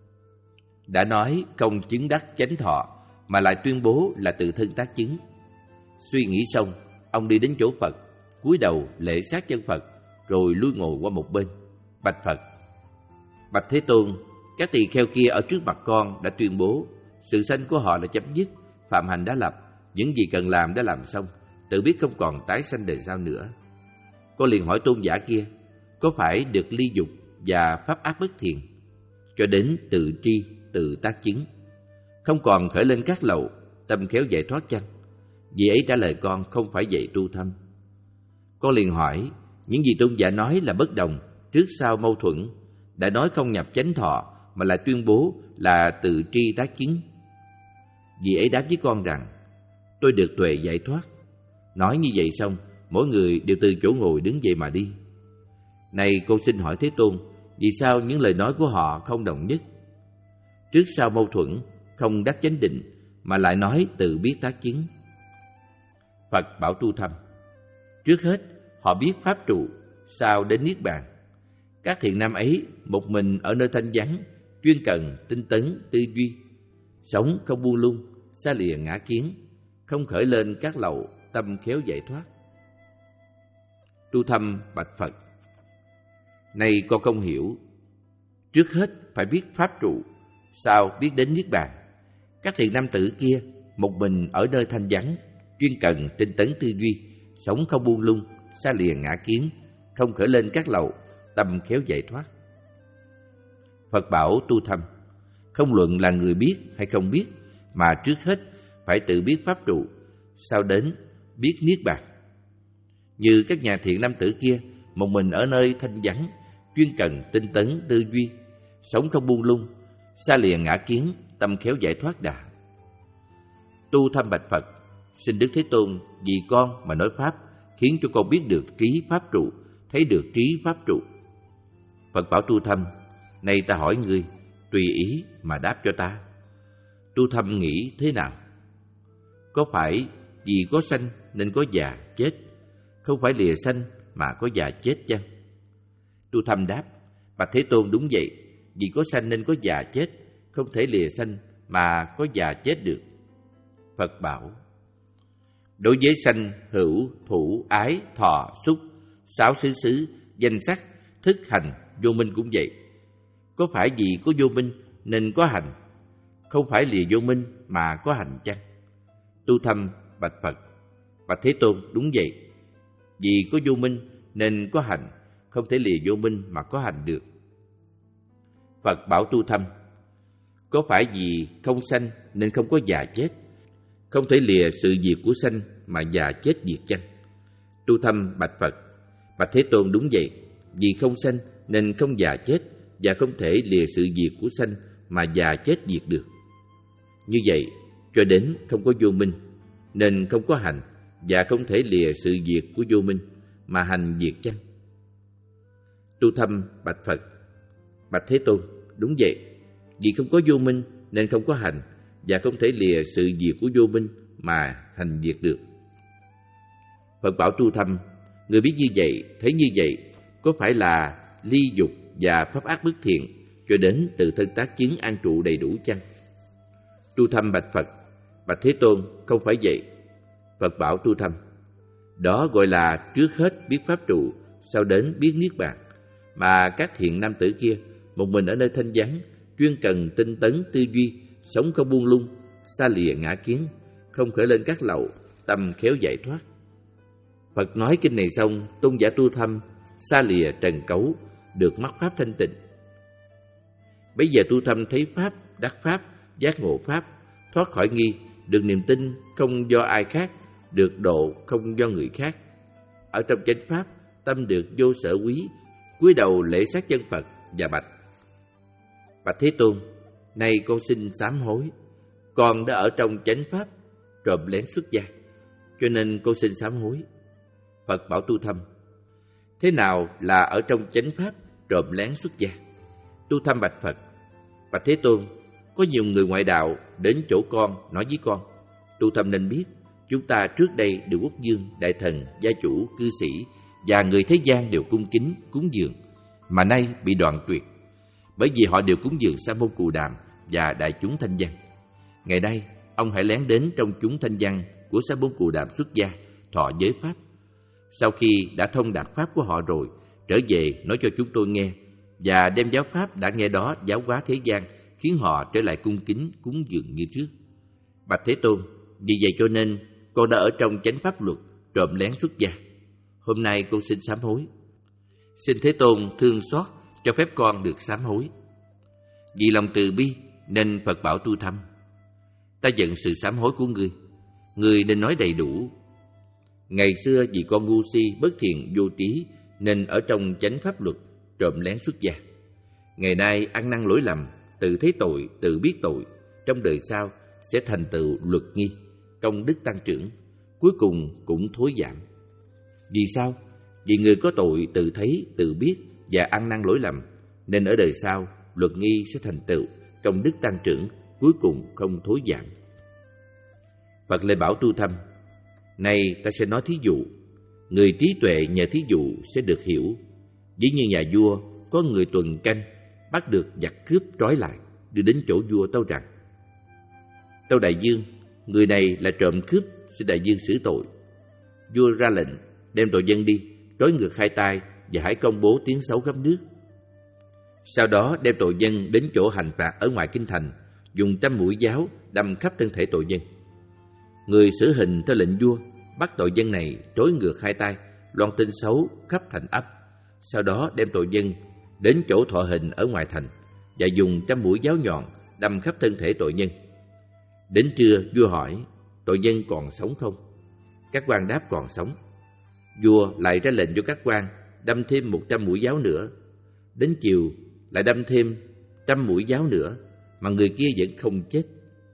Đã nói không chứng đắc chánh thọ, mà lại tuyên bố là tự thân tác chứng. Suy nghĩ xong, ông đi đến chỗ Phật, cúi đầu lễ sát chân Phật, rồi lui ngồi qua một bên, bạch Phật: Bạch Thế Tôn, các tỳ kheo kia ở trước mặt con đã tuyên bố sự sanh của họ là chấm dứt, phạm hạnh đã lập, những gì cần làm đã làm xong, tự biết không còn tái sanh đời sau nữa. Con liền hỏi tôn giả kia: có phải được ly dục và pháp ác bất thiện, cho đến tự tri, tự tác chứng, không còn khởi lên các lậu, tâm khéo giải thoát chăng? Vị ấy trả lời con: Không phải vậy, tu thâm. Con liền hỏi: những gì tôn giả nói là bất đồng, trước sau mâu thuẫn, đã nói không nhập chánh thọ mà lại tuyên bố là tự tri tác chứng. Vị ấy đáp với con rằng: tôi được tuệ giải thoát. Nói như vậy xong, mỗi người đều từ chỗ ngồi đứng dậy mà đi. Này con xin hỏi Thế Tôn, vì sao những lời nói của họ không đồng nhất, trước sau mâu thuẫn, không đắc chánh định, mà lại nói tự biết tác chứng? Phật bảo tu thâm: trước hết họ biết pháp trụ, sau đến niết bàn. Các thiện nam ấy một mình ở nơi thanh vắng, chuyên cần tinh tấn tư duy, sống không buông lung, xa lìa ngã kiến, không khởi lên các lậu, tâm khéo giải thoát. Tu thâm bạch Phật: này con không hiểu. Trước hết phải biết pháp trụ, sau biết đến niết bàn. Các thiện nam tử kia một mình ở nơi thanh vắng, chuyên cần tinh tấn tư duy, sống không buông lung, xa lìa ngã kiến, không khởi lên các lậu, tâm khéo giải thoát. Phật bảo tu thâm: không luận là người biết hay không biết, mà trước hết phải tự biết pháp trụ, sau đến biết niết bàn. Như các nhà thiện nam tử kia một mình ở nơi thanh vắng, chuyên cần tinh tấn tư duy, sống không buông lung, xa lìa ngã kiến, tâm khéo giải thoát đã. Tu thâm bạch Phật: xin Đức Thế Tôn vì con mà nói pháp, khiến cho con biết được trí pháp trụ, thấy được trí pháp trụ. Phật bảo tu thâm: này ta hỏi ngươi, tùy ý mà đáp cho ta. Tu thâm nghĩ thế nào? Có phải vì có sanh nên có già chết, không phải lìa sanh mà có già chết chăng? Tu thâm đáp: bạch Thế Tôn, đúng vậy, vì có sanh nên có già chết, không thể lìa sanh mà có già chết được? Phật bảo: đối với sanh, hữu, thủ, ái, thọ, xúc, sáu xứ xứ, danh sắc, thức, hành, vô minh cũng vậy. Có phải vì có vô minh nên có hành, không phải lìa vô minh mà có hành chăng? Tu Thâm bạch Phật: bạch Thế Tôn, đúng vậy. Vì có vô minh nên có hành, không thể lìa vô minh mà có hành được. Phật bảo Tu Thâm: có phải vì không sanh nên không có già chết, không thể lìa sự diệt của sanh mà già chết diệt chăng? Tu Thâm bạch Phật: bạch Thế Tôn, đúng vậy. Vì không sanh nên không già chết, và không thể lìa sự diệt của sanh mà già chết diệt được. Như vậy, cho đến không có vô minh nên không có hành, và không thể lìa sự diệt của vô minh mà hành diệt chăng? Tu Thâm bạch Phật: bạch Thế Tôn, đúng vậy. Vì không có vô minh nên không có hành, và không thể lìa sự diệt của vô minh mà hành diệt được. Phật bảo Tu Thâm: người biết như vậy, thấy như vậy, có phải là ly dục và pháp ác bất thiện cho đến từ thân tác chứng an trụ đầy đủ chăng? Tu Thâm bạch Phật: bạch Thế Tôn, không phải vậy. Phật bảo Tu Thâm: đó gọi là trước hết biết pháp trụ, sau đến biết niết bàn. Mà các thiện nam tử kia một mình ở nơi thanh vắng, chuyên cần tinh tấn tư duy, sống không buông lung, xa lìa ngã kiến, không khởi lên các lậu, tâm khéo giải thoát. Phật nói kinh này xong, tôn giả Tu Thâm xa lìa trần cấu, được mắc pháp thanh tịnh. Bây giờ Tu Thâm thấy pháp, đắc pháp, giác ngộ pháp, thoát khỏi nghi, được niềm tin không do ai khác, được độ không do người khác. Ở trong chánh pháp, tâm được vô sở quý, cúi đầu lễ sát chân Phật và bạch: bạch Thế Tôn, nay con xin sám hối. Con đã ở trong chánh pháp trộm lén xuất gia, cho nên con xin sám hối. Phật bảo Tu Thâm: thế nào là ở trong chánh pháp trộm lén xuất gia? Tu Thâm bạch Phật: bạch Thế Tôn, có nhiều người ngoại đạo đến chỗ con nói với con: Tu Thâm nên biết, chúng ta trước đây đều quốc vương, đại thần, gia chủ, cư sĩ và người thế gian đều cung kính cúng dường, mà nay bị đoạn tuyệt, bởi vì họ đều cúng dường Sa môn Cù Đàm và đại chúng thanh văn. Ngày nay ông hãy lén đến trong chúng thanh văn của Sa môn Cù Đàm xuất gia, thọ giới pháp. Sau khi đã thông đạt pháp của họ rồi, trở về nói cho chúng tôi nghe, và đem giáo pháp đã nghe đó giáo hóa thế gian, khiến họ trở lại cung kính cúng dường như trước. Bạch Thế Tôn, vì vậy cho nên con đã ở trong chánh pháp luật trộm lén xuất gia. Hôm nay con xin sám hối. Xin Thế Tôn thương xót cho phép con được sám hối. Vì lòng từ bi nên Phật bảo Tu Thâm: ta nhận sự sám hối của ngươi. Ngươi nên nói đầy đủ. Ngày xưa vì con ngu si, bất thiện, vô trí nên ở trong chánh pháp luật trộm lén xuất gia. Ngày nay ăn năn lỗi lầm, tự thấy tội, tự biết tội, trong đời sau sẽ thành tựu luật nghi, công đức tăng trưởng, cuối cùng cũng thối giảm. Vì sao? Vì người có tội tự thấy, tự biết và ăn năn lỗi lầm, nên ở đời sau luật nghi sẽ thành tựu, công đức tăng trưởng, cuối cùng không thối giảm. Phật lại bảo Tu Thâm: này ta sẽ nói thí dụ. Người trí tuệ nhờ thí dụ sẽ được hiểu. Ví như nhà vua có người tuần canh, bắt được giặc cướp trói lại, đưa đến chỗ vua tâu rằng: tâu đại vương, người này là trộm cướp, xin đại vương xử tội. Vua ra lệnh đem tội dân đi, trói ngược hai tay và hãy công bố tiếng xấu khắp nước. Sau đó đem tội dân đến chỗ hành phạt ở ngoài kinh thành, dùng trăm mũi giáo đâm khắp thân thể tội dân. Người xử hình theo lệnh vua bắt tội dân này trói ngược hai tay, loan tin xấu khắp thành ấp. Sau đó đem tội dân đến chỗ thọ hình ở ngoài thành và dùng trăm mũi giáo nhọn đâm khắp thân thể tội nhân. Đến trưa vua hỏi: tội nhân còn sống không? Các quan đáp còn sống. Vua lại ra lệnh cho các quan đâm thêm một trăm mũi giáo nữa. Đến chiều lại đâm thêm trăm mũi giáo nữa, mà người kia vẫn không chết.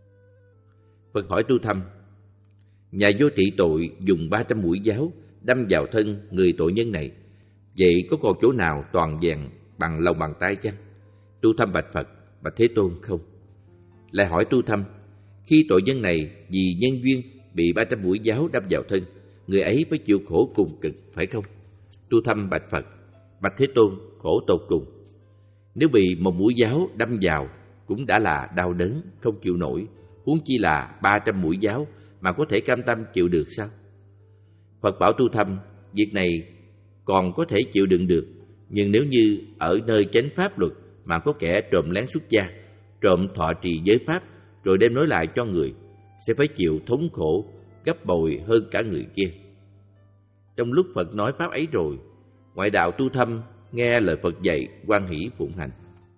Phật hỏi Tu Thâm: nhà vua trị tội dùng ba trăm mũi giáo đâm vào thân người tội nhân này, vậy có còn chỗ nào toàn vẹn bằng lòng bàn tay chăng? Tu Thâm bạch Phật: bạch Thế Tôn, không. Lại hỏi Tu Thâm: khi tội nhân này vì nhân duyên bị ba trăm mũi giáo đâm vào thân, người ấy phải chịu khổ cùng cực, phải không? Tu Thâm bạch Phật: bạch Thế Tôn, khổ tột cùng. Nếu bị một mũi giáo đâm vào cũng đã là đau đớn, không chịu nổi, huống chi là ba trăm mũi giáo mà có thể cam tâm chịu được sao? Phật bảo Tu Thâm, việc này còn có thể chịu đựng được, nhưng nếu như ở nơi chánh pháp luật mà có kẻ trộm lén xuất gia, trộm thọ trì giới pháp, rồi đem nói lại cho người, sẽ phải chịu thống khổ gấp bội hơn cả người kia. Trong lúc Phật nói pháp ấy rồi, ngoại đạo Tu Thâm nghe lời Phật dạy, hoan hỷ phụng hành.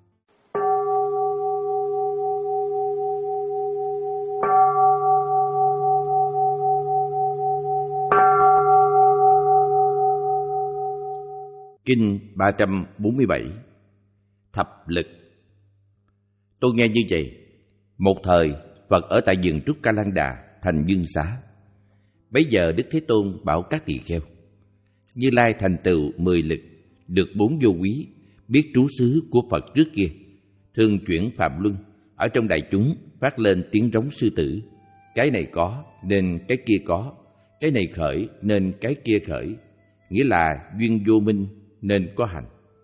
Kinh ba trăm bốn mươi bảy. Thập lực. Tôi nghe như vậy. Một thời, Phật ở tại vườn trúc Ca Lan Đà, thành Dương Xá. Bấy giờ Đức Thế Tôn bảo các tỳ kheo: Như Lai thành tựu mười lực, được bốn vô quý, biết trú xứ của Phật trước kia, thường chuyển phạm luân, ở trong đại chúng phát lên tiếng rống sư tử. Cái này có nên cái kia có, cái này khởi nên cái kia khởi, nghĩa là duyên vô minh nên có hành.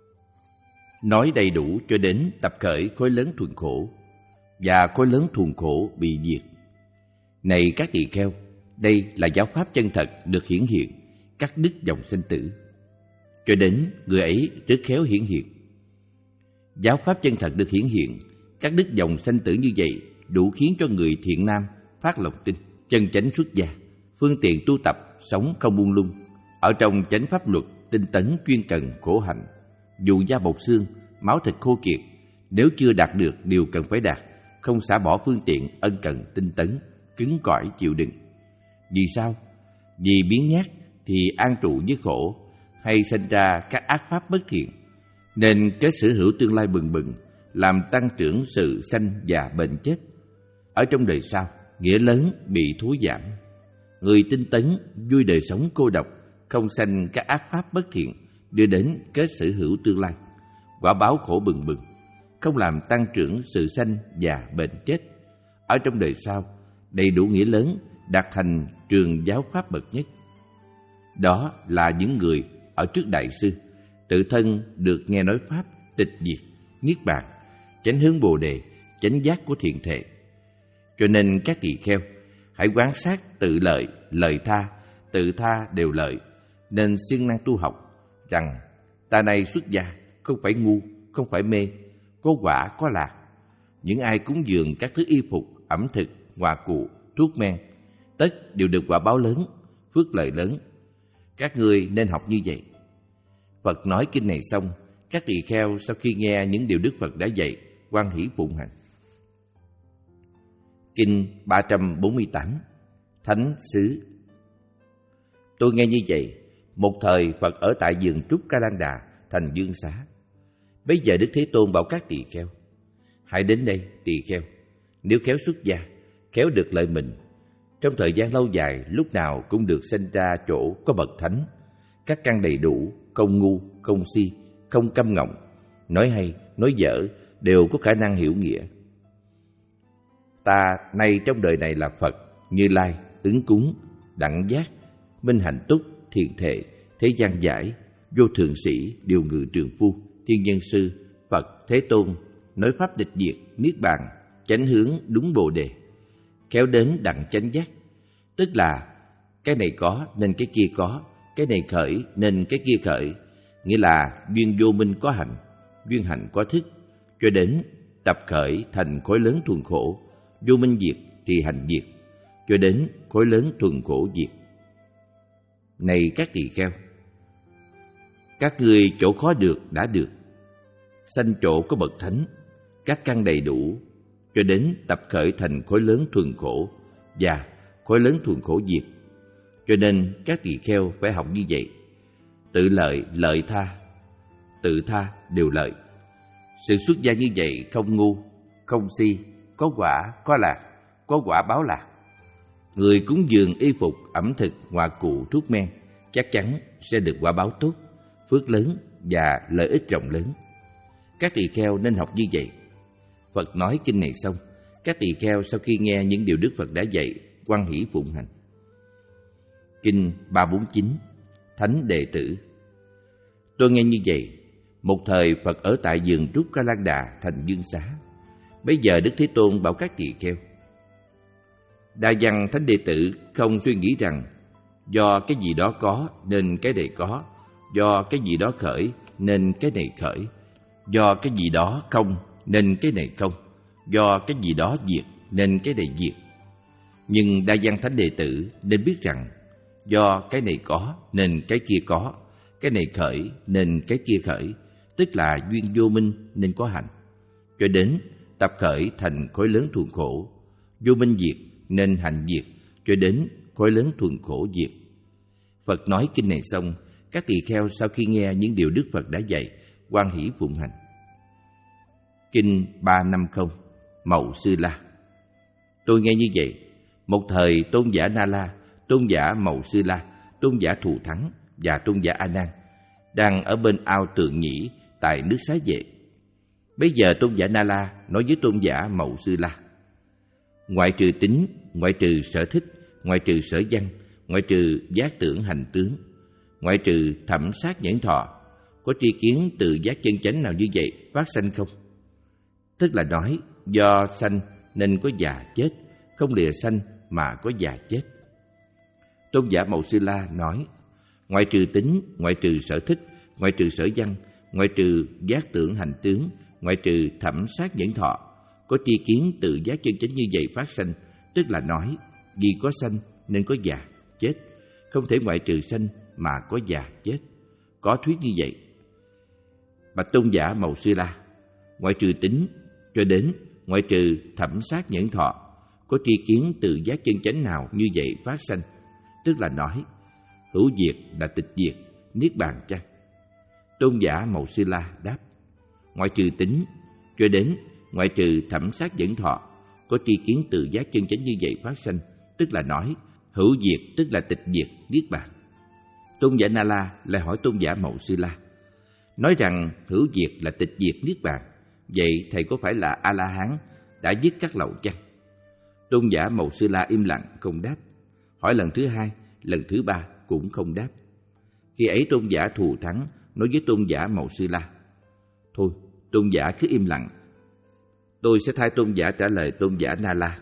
Nói đầy đủ cho đến tập khởi khối lớn thuần khổ, và khối lớn thuần khổ bị diệt. Này các tỳ kheo, đây là giáo pháp chân thật được hiển hiện, cắt đứt dòng sinh tử. Cho đến người ấy rất khéo hiển hiện. Giáo pháp chân thật được hiển hiện, cắt đứt dòng sanh tử như vậy, đủ khiến cho người thiện nam phát lòng tin, chân chánh xuất gia, phương tiện tu tập, sống không buông lung, ở trong chánh pháp luật, tinh tấn chuyên cần khổ hạnh. Dù da bọc xương, máu thịt khô kiệt, nếu chưa đạt được điều cần phải đạt, không xả bỏ phương tiện ân cần tinh tấn, cứng cỏi chịu đựng. Vì sao? Vì biến nhát thì an trụ với khổ, hay sinh ra các ác pháp bất thiện, nên cái sở hữu tương lai bừng bừng, làm tăng trưởng sự sanh già bệnh chết. Ở trong đời sau, nghĩa lớn bị thối giảm. Người tinh tấn, vui đời sống cô độc, không sanh các ác pháp bất thiện, đưa đến kết sở hữu tương lai, quả báo khổ bừng bừng, không làm tăng trưởng sự sanh già bệnh chết. Ở trong đời sau, đầy đủ nghĩa lớn, đạt thành trường giáo pháp bậc nhất. Đó là những người ở trước đại sư, tự thân được nghe nói pháp tịch diệt, niết bàn, chánh hướng bồ đề, chánh giác của thiện thể. Cho nên các tỳ kheo hãy quán sát tự lợi, lợi tha, tự tha đều lợi, nên siêng năng tu học, rằng ta này xuất gia, không phải ngu, không phải mê, có quả có lạc. Những ai cúng dường các thứ y phục, ẩm thực, hoa cụ, thuốc men, tất đều được quả báo lớn, phước lợi lớn. Các ngươi nên học như vậy. Phật nói kinh này xong, các tỳ kheo sau khi nghe những điều Đức Phật đã dạy, hoan hỷ phụng hành. Kinh ba trăm bốn mươi tám. Thánh xứ. Tôi nghe như vậy. Một thời Phật ở tại vườn trúc Ca Lan Đà, thành Dương Xá. Bây giờ Đức Thế Tôn bảo các tỳ kheo: Hãy đến đây, tỳ kheo. Nếu khéo xuất gia, khéo được lợi mình, trong thời gian lâu dài, lúc nào cũng được sinh ra chỗ có bậc thánh, các căn đầy đủ, không ngu, không si, không câm ngọng, nói hay, nói dở, đều có khả năng hiểu nghĩa. Ta nay trong đời này là Phật, Như Lai, ứng cúng, đẳng giác, minh hạnh túc, thiện thệ, thế gian giải, vô thượng sĩ, điều ngự trường phu, thiên nhân sư, Phật, Thế Tôn, nói pháp địch diệt, niết bàn, chánh hướng đúng bồ đề, khéo đến đặng chánh giác. Tức là cái này có nên cái kia có, cái này khởi nên cái kia khởi, nghĩa là duyên vô minh có hạnh, duyên hạnh có thức, cho đến tập khởi thành khối lớn thuần khổ, vô minh diệt thì hành diệt, cho đến khối lớn thuần khổ diệt. Này các tỳ kheo, các ngươi chỗ khó được đã được, sanh chỗ có bậc thánh, các căn đầy đủ, cho đến tập khởi thành khối lớn thuần khổ và khối lớn thuần khổ diệt. Cho nên các tỳ kheo phải học như vậy. Tự lợi, lợi tha, tự tha đều lợi. Sự xuất gia như vậy không ngu, không si, có quả, có lạc, có quả báo lạc. Người cúng dường y phục, ẩm thực, hoa cụ, thuốc men chắc chắn sẽ được quả báo tốt, phước lớn và lợi ích rộng lớn. Các tỳ kheo nên học như vậy. Phật nói kinh này xong, các tỳ kheo sau khi nghe những điều Đức Phật đã dạy, hoan hỷ phụng hành. Kinh ba trăm bốn mươi chín. Thánh đệ tử. Tôi nghe như vậy. Một thời Phật ở tại vườn trúc Ca Lan Đà, thành Dương Xá. Bây giờ Đức Thế Tôn bảo các tỳ kheo: Đa Văn Thánh Đệ tử không suy nghĩ rằng do cái gì đó có nên cái này có, do cái gì đó khởi nên cái này khởi, do cái gì đó không nên cái này không, do cái gì đó diệt nên cái này diệt. Nhưng Đa Văn Thánh Đệ tử nên biết rằng do cái này có nên cái kia có, cái này khởi nên cái kia khởi, tức là duyên vô minh nên có hành, cho đến tập khởi thành khối lớn thuần khổ, vô minh diệt nên hành diệt, cho đến khối lớn thuần khổ diệt. Phật nói kinh này xong, các tỳ kheo sau khi nghe những điều Đức Phật đã dạy, hoan hỷ phụng hành. Kinh ba trăm năm mươi Mậu Sư La. Tôi nghe như vậy, một thời tôn giả Na La, tôn giả Mậu Sư La, tôn giả Thù Thắng và tôn giả A Nan đang ở bên ao Tượng Nhĩ tại nước Xá Vệ. Bây giờ tôn giả Na La nói với tôn giả Mậu Sư La: Ngoại trừ tính, ngoại trừ sở thích, ngoại trừ sở văn, ngoại trừ giác tưởng hành tướng, ngoại trừ thẩm sát nhẫn thọ, có tri kiến từ giác chân chánh nào như vậy phát sanh không? Tức là nói do sanh nên có già chết, không lìa sanh mà có già chết. Tôn giả Mậu Sư La nói: Ngoại trừ tính, ngoại trừ sở thích, ngoại trừ sở văn, ngoại trừ giác tưởng hành tướng, ngoại trừ thẩm sát nhẫn thọ, có tri kiến tự giác chân chánh như vậy phát sanh, tức là nói vì có sanh nên có già chết, không thể ngoại trừ sanh mà có già chết. Có thuyết như vậy. Bạch tôn giả Mậu Sư La: Ngoại trừ tính cho đến ngoại trừ thẩm sát nhẫn thọ, có tri kiến tự giác chân chánh nào như vậy phát sanh, tức là nói hữu diệt là tịch diệt, niết bàn chăng? Tôn giả Mậu Sư La đáp: Ngoại trừ tính cho đến ngoại trừ thẩm sát nhẫn thọ, có tri kiến tự giác chân chánh như vậy phát sanh, tức là nói hữu diệt tức là tịch diệt, niết bàn. Tôn giả Na La lại hỏi tôn giả Mậu Sư La: Nói rằng hữu diệt là tịch diệt niết bàn, vậy thầy có phải là A La Hán đã dứt các lậu chăng? Tôn giả Mậu Sư La im lặng không đáp. Hỏi lần thứ hai, lần thứ ba cũng không đáp. Khi ấy tôn giả Thù Thắng nói với tôn giả Mậu Sư La: Thôi, tôn giả cứ im lặng, tôi sẽ thay tôn giả trả lời tôn giả Na La.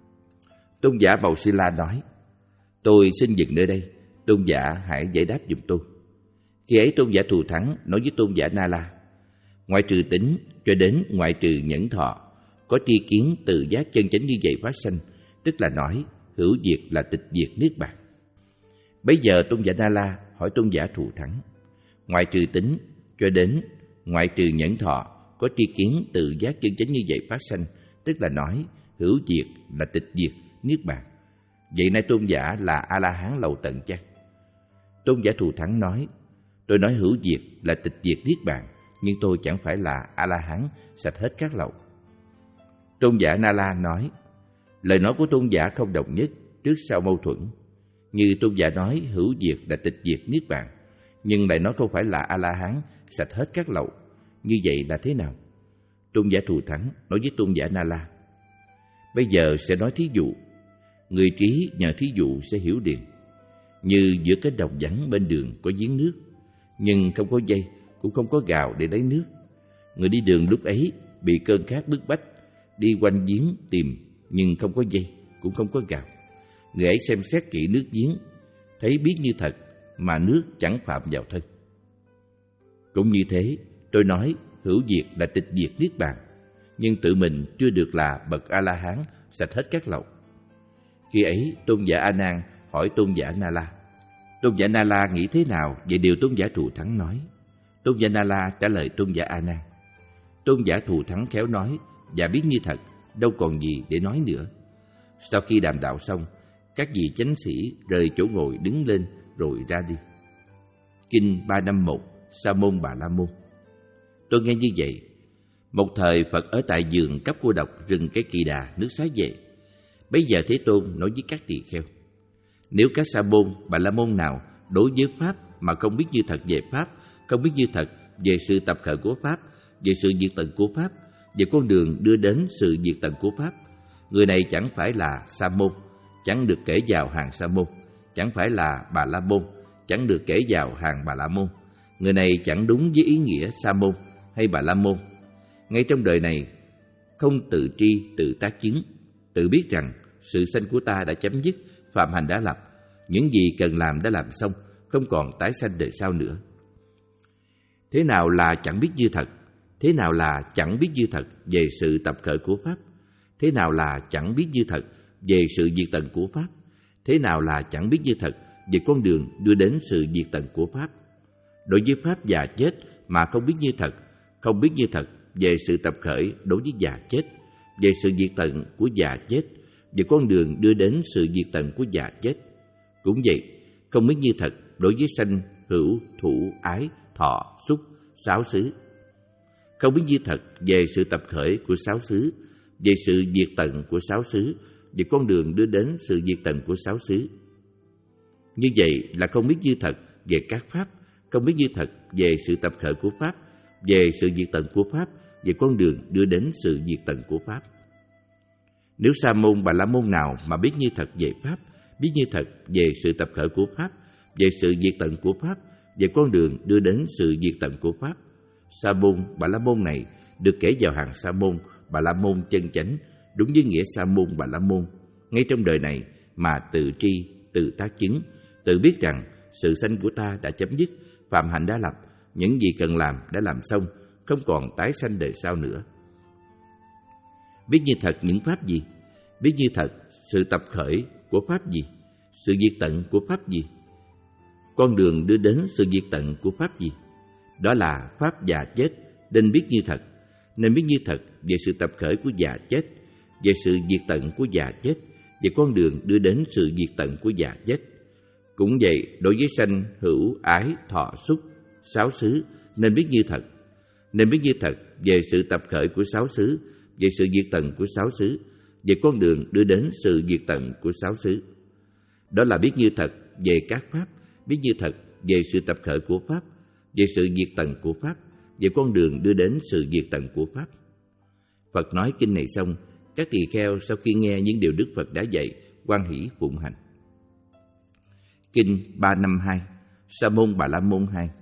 Tôn giả Mậu Sư La nói: Tôi xin dừng nơi đây, tôn giả hãy giải đáp giùm tôi. Khi ấy tôn giả Thù Thắng nói với tôn giả Na La: Ngoại trừ tính cho đến ngoại trừ nhẫn thọ, có tri kiến tự giác chân chánh như vậy phát sanh, tức là nói hữu diệt là tịch diệt niết bàn. Bấy giờ tôn giả Na La hỏi tôn giả Thù Thắng: Ngoại trừ tính cho đến ngoại trừ nhẫn thọ, có tri kiến tự giác chân chánh như vậy phát sanh, tức là nói hữu diệt là tịch diệt niết bàn. Vậy nay tôn giả là A La Hán lầu tận chăng? Tôn giả Thù Thắng nói: Tôi nói hữu diệt là tịch diệt niết bàn, nhưng tôi chẳng phải là A La Hán sạch hết các lậu. Tôn giả Na La nói: Lời nói của tôn giả không đồng nhất, trước sau mâu thuẫn. Như tôn giả nói hữu diệt là tịch diệt niết bàn, nhưng lại nói không phải là A La Hán sạch hết các lậu. Như vậy là thế nào? Tôn giả Thù Thắng nói với tôn giả Na La: Bây giờ sẽ nói thí dụ. Người trí nhờ thí dụ sẽ hiểu liền. Như giữa cái đồng vắng bên đường có giếng nước, nhưng không có dây, cũng không có gạo để lấy nước. Người đi đường lúc ấy bị cơn khát bức bách, đi quanh giếng tìm, nhưng không có dây, cũng không có gạo. Người ấy xem xét kỹ nước giếng, thấy biết như thật, mà nước chẳng phạm vào thân. Cũng như thế, tôi nói hữu diệt là tịch diệt niết bàn, nhưng tự mình chưa được là bậc A-la-hán sạch hết các lậu. Khi ấy tôn giả A Nan hỏi tôn giả Na La: Tôn giả Na La nghĩ thế nào về điều tôn giả Thù Thắng nói? Tôn giả Na La trả lời tôn giả A Nan: Tôn giả Thù Thắng khéo nói và biết như thật, đâu còn gì để nói nữa. Sau khi đàm đạo xong, các vị chánh sĩ rời chỗ ngồi đứng lên rồi ra đi. Kinh ba trăm năm mươi mốt Sa môn Bà La môn. Tôi nghe như vậy. Một thời Phật ở tại vườn Cấp Cô Độc, rừng Cây Kỳ Đà, nước Xá Vệ. Bấy giờ Thế Tôn nói với các tỳ kheo: Nếu các sa môn Bà La môn nào đối với pháp mà không biết như thật về pháp, không biết như thật về sự tập khởi của pháp, về sự diệt tận của pháp, về con đường đưa đến sự diệt tận của pháp, người này chẳng phải là sa môn, chẳng được kể vào hàng sa môn, chẳng phải là Bà La môn, chẳng được kể vào hàng Bà La môn. Người này chẳng đúng với ý nghĩa sa môn hay Bà La môn. Ngay trong đời này không tự tri, tự tác chứng, tự biết rằng sự sanh của ta đã chấm dứt, phạm hành đã lập, những gì cần làm đã làm xong, không còn tái sanh đời sau nữa. Thế nào là chẳng biết như thật? Thế nào là chẳng biết như thật về sự tập khởi của Pháp? Thế nào là chẳng biết như thật về sự diệt tận của Pháp? Thế nào là chẳng biết như thật về con đường đưa đến sự diệt tận của Pháp? Đối với Pháp già chết mà không biết như thật, không biết như thật về sự tập khởi đối với già chết, về sự diệt tận của già chết, về con đường đưa đến sự diệt tận của già chết. Cũng vậy, không biết như thật đối với sanh, hữu, thủ, ái, thọ, xúc, sáu xứ. Không biết như thật về sự tập khởi của sáu xứ, về sự diệt tận của sáu xứ, về con đường đưa đến sự diệt tận của sáu xứ. Như vậy là không biết như thật về các Pháp, không biết như thật về sự tập khởi của Pháp, về sự diệt tận của Pháp, về con đường đưa đến sự diệt tận của Pháp. Nếu Sa môn Bà La môn nào mà biết như thật về Pháp, biết như thật về sự tập khởi của Pháp, về sự diệt tận của Pháp, về con đường đưa đến sự diệt tận của Pháp, Sa môn Bà La môn này được kể vào hàng Sa môn Bà La môn chân chánh, đúng với nghĩa Sa môn Bà La môn, ngay trong đời này mà tự tri, tự tác chứng, tự biết rằng sự sanh của ta đã chấm dứt, phạm hạnh đã lập, những gì cần làm đã làm xong, không còn tái sanh đời sau nữa. Biết như thật những Pháp gì? Biết như thật sự tập khởi của Pháp gì? Sự diệt tận của Pháp gì? Con đường đưa đến sự diệt tận của Pháp gì? Đó là Pháp già chết, nên biết như thật. Nên biết như thật về sự tập khởi của già chết, về sự diệt tận của già chết, về con đường đưa đến sự diệt tận của già chết. Cũng vậy, đối với sanh, hữu, ái, thọ, xúc, sáu xứ, nên biết như thật. Nên biết như thật về sự tập khởi của sáu xứ, về sự diệt tận của sáu xứ, về con đường đưa đến sự diệt tận của sáu xứ. Đó là biết như thật về các Pháp, biết như thật về sự tập khởi của Pháp, về sự diệt tận của Pháp, về con đường đưa đến sự diệt tận của Pháp. Phật nói kinh này xong, các tỳ kheo sau khi nghe những điều Đức Phật đã dạy, hoan hỷ phụng hành. Kinh ba năm hai, Sa môn Bà La môn hai.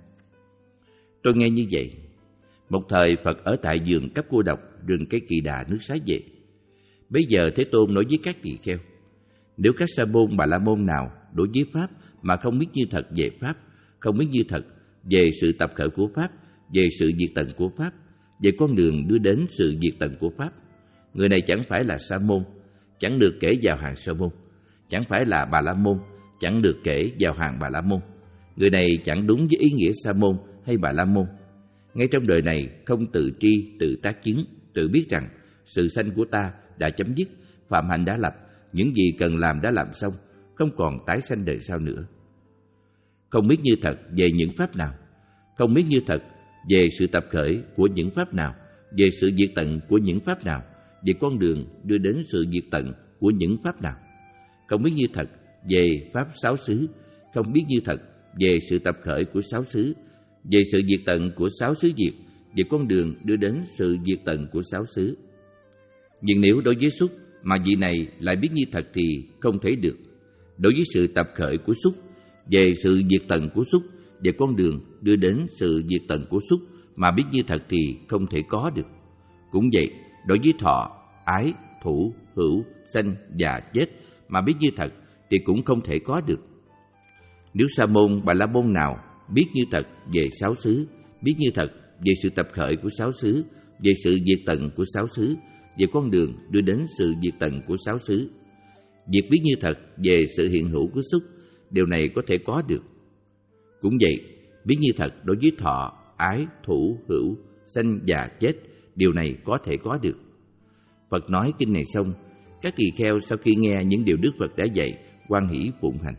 Tôi nghe như vậy. Một thời Phật ở tại vườn Cấp Cô Độc, rừng cây Kỳ Đà, nước Xá Vệ. Bây giờ Thế Tôn nói với các tỳ kheo: nếu các Sa môn Bà La môn nào đối với Pháp mà không biết như thật về Pháp, không biết như thật về sự tập khởi của Pháp, về sự diệt tận của Pháp, về con đường đưa đến sự diệt tận của Pháp, người này chẳng phải là Sa môn, chẳng được kể vào hàng Sa môn, chẳng phải là Bà La môn, chẳng được kể vào hàng Bà La môn. Người này chẳng đúng với ý nghĩa Sa môn hay Bà La môn. Ngay trong đời này không tự tri, tự tác chứng, tự biết rằng sự sanh của ta đã chấm dứt, phạm hạnh đã lập, những gì cần làm đã làm xong, không còn tái sanh đời sau nữa. Không biết như thật về những Pháp nào, không biết như thật về sự tập khởi của những Pháp nào, về sự diệt tận của những Pháp nào, về con đường đưa đến sự diệt tận của những Pháp nào. Không biết như thật về Pháp sáu xứ, không biết như thật về sự tập khởi của sáu xứ, về sự diệt tận của sáu xứ diệt, về con đường đưa đến sự diệt tận của sáu xứ. Nhưng nếu đối với xúc mà vị này lại biết như thật thì không thể được. Đối với sự tập khởi của xúc, về sự diệt tận của xúc, về con đường đưa đến sự diệt tận của xúc mà biết như thật thì không thể có được. Cũng vậy, đối với thọ, ái, thủ, hữu, sanh, già, chết mà biết như thật thì cũng không thể có được. Nếu Sa môn Bà La môn nào biết như thật về sáu xứ, biết như thật về sự tập khởi của sáu xứ, về sự diệt tận của sáu xứ, về con đường đưa đến sự diệt tận của sáu xứ, việc biết như thật về sự hiện hữu của xúc, điều này có thể có được. Cũng vậy, biết như thật đối với thọ, ái, thủ, hữu, sanh, già, chết, điều này có thể có được. Phật nói kinh này xong, các tỳ kheo sau khi nghe những điều Đức Phật đã dạy, hoan hỷ phụng hành.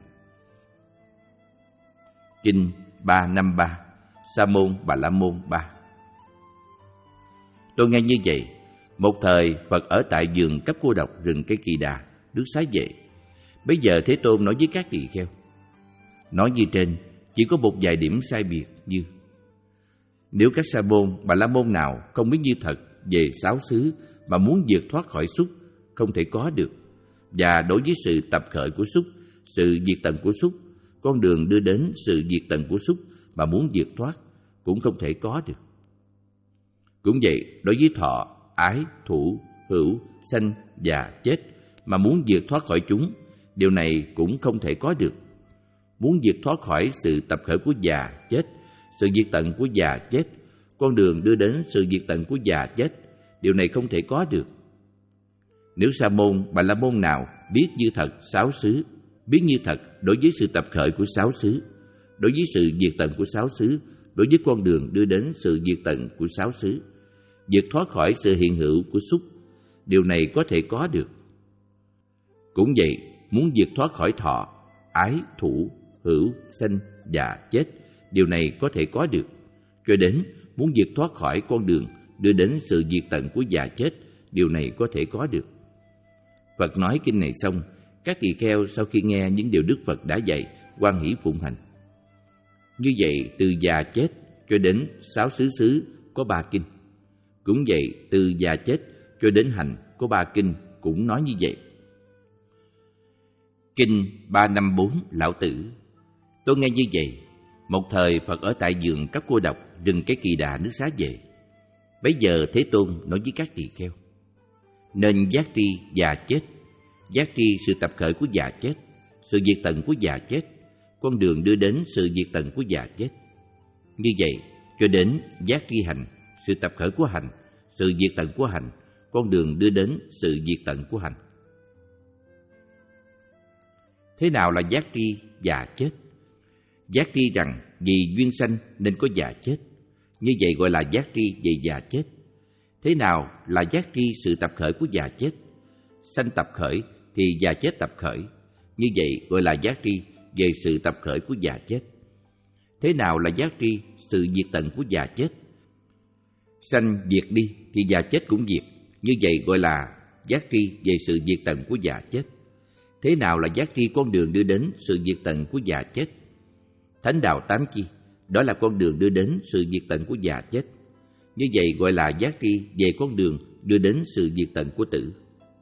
Kinh ba năm ba, Sa môn Bà La môn ba. Tôi nghe như vậy. Một thời Phật ở tại vườn Cấp Cô Độc, rừng cây Kỳ Đà, nước Xá Vệ. Bây giờ Thế Tôn nói với các tỳ kheo. Nói như trên, chỉ có một vài điểm sai biệt như: nếu các Sa môn Bà La môn nào không biết như thật về sáu xứ mà muốn vượt thoát khỏi xúc, không thể có được. Và đối với sự tập khởi của xúc, sự diệt tận của xúc, con đường đưa đến sự diệt tận của xúc mà muốn vượt thoát, cũng không thể có được. Cũng vậy, đối với thọ, ái, thủ, hữu, sanh, già, chết mà muốn vượt thoát khỏi chúng, điều này cũng không thể có được. Muốn vượt thoát khỏi sự tập khởi của già, chết, sự diệt tận của già, chết, con đường đưa đến sự diệt tận của già, chết, điều này không thể có được. Nếu Sa môn, Bà La môn nào biết như thật sáu xứ, biết như thật đối với sự tập khởi của sáu xứ, đối với sự diệt tận của sáu xứ, đối với con đường đưa đến sự diệt tận của sáu xứ, vượt thoát khỏi sự hiện hữu của xúc, điều này có thể có được. Cũng vậy, muốn vượt thoát khỏi thọ, ái, thủ, hữu, sanh, già, chết, điều này có thể có được. Cho đến muốn vượt thoát khỏi con đường đưa đến sự diệt tận của già, chết, điều này có thể có được. Phật nói kinh này xong, các tỳ kheo sau khi nghe những điều Đức Phật đã dạy, hoan hỷ phụng hành. Như vậy, từ già chết cho đến sáu xứ xứ có ba kinh. Cũng vậy, từ già chết cho đến hành có ba kinh cũng nói như vậy. Kinh ba năm bốn Lão Tử. Tôi nghe như vậy. Một thời Phật ở tại vườn Cấp Cô Độc, rừng Cái Kỳ Đà, nước Xá Vệ. Bấy giờ Thế Tôn nói với các tỳ kheo: nên giác tri già chết, giác tri sự tập khởi của già chết, sự diệt tận của già chết, con đường đưa đến sự diệt tận của già chết. Như vậy, cho đến giác tri hành, sự tập khởi của hành, sự diệt tận của hành, con đường đưa đến sự diệt tận của hành. Thế nào là giác tri già chết? Giác tri rằng vì duyên sanh nên có già chết, như vậy gọi là giác tri về già chết. Thế nào là giác tri sự tập khởi của già chết? Sanh tập khởi thì già chết tập khởi, như vậy gọi là giác tri về sự tập khởi của già chết. Thế nào là giác tri sự diệt tận của già chết? Sanh diệt đi thì già chết cũng diệt, như vậy gọi là giác tri về sự diệt tận của già chết. Thế nào là giác tri con đường đưa đến sự diệt tận của già chết? Thánh đạo tám chi, đó là con đường đưa đến sự diệt tận của già chết. Như vậy gọi là giác tri về con đường đưa đến sự diệt tận của tử.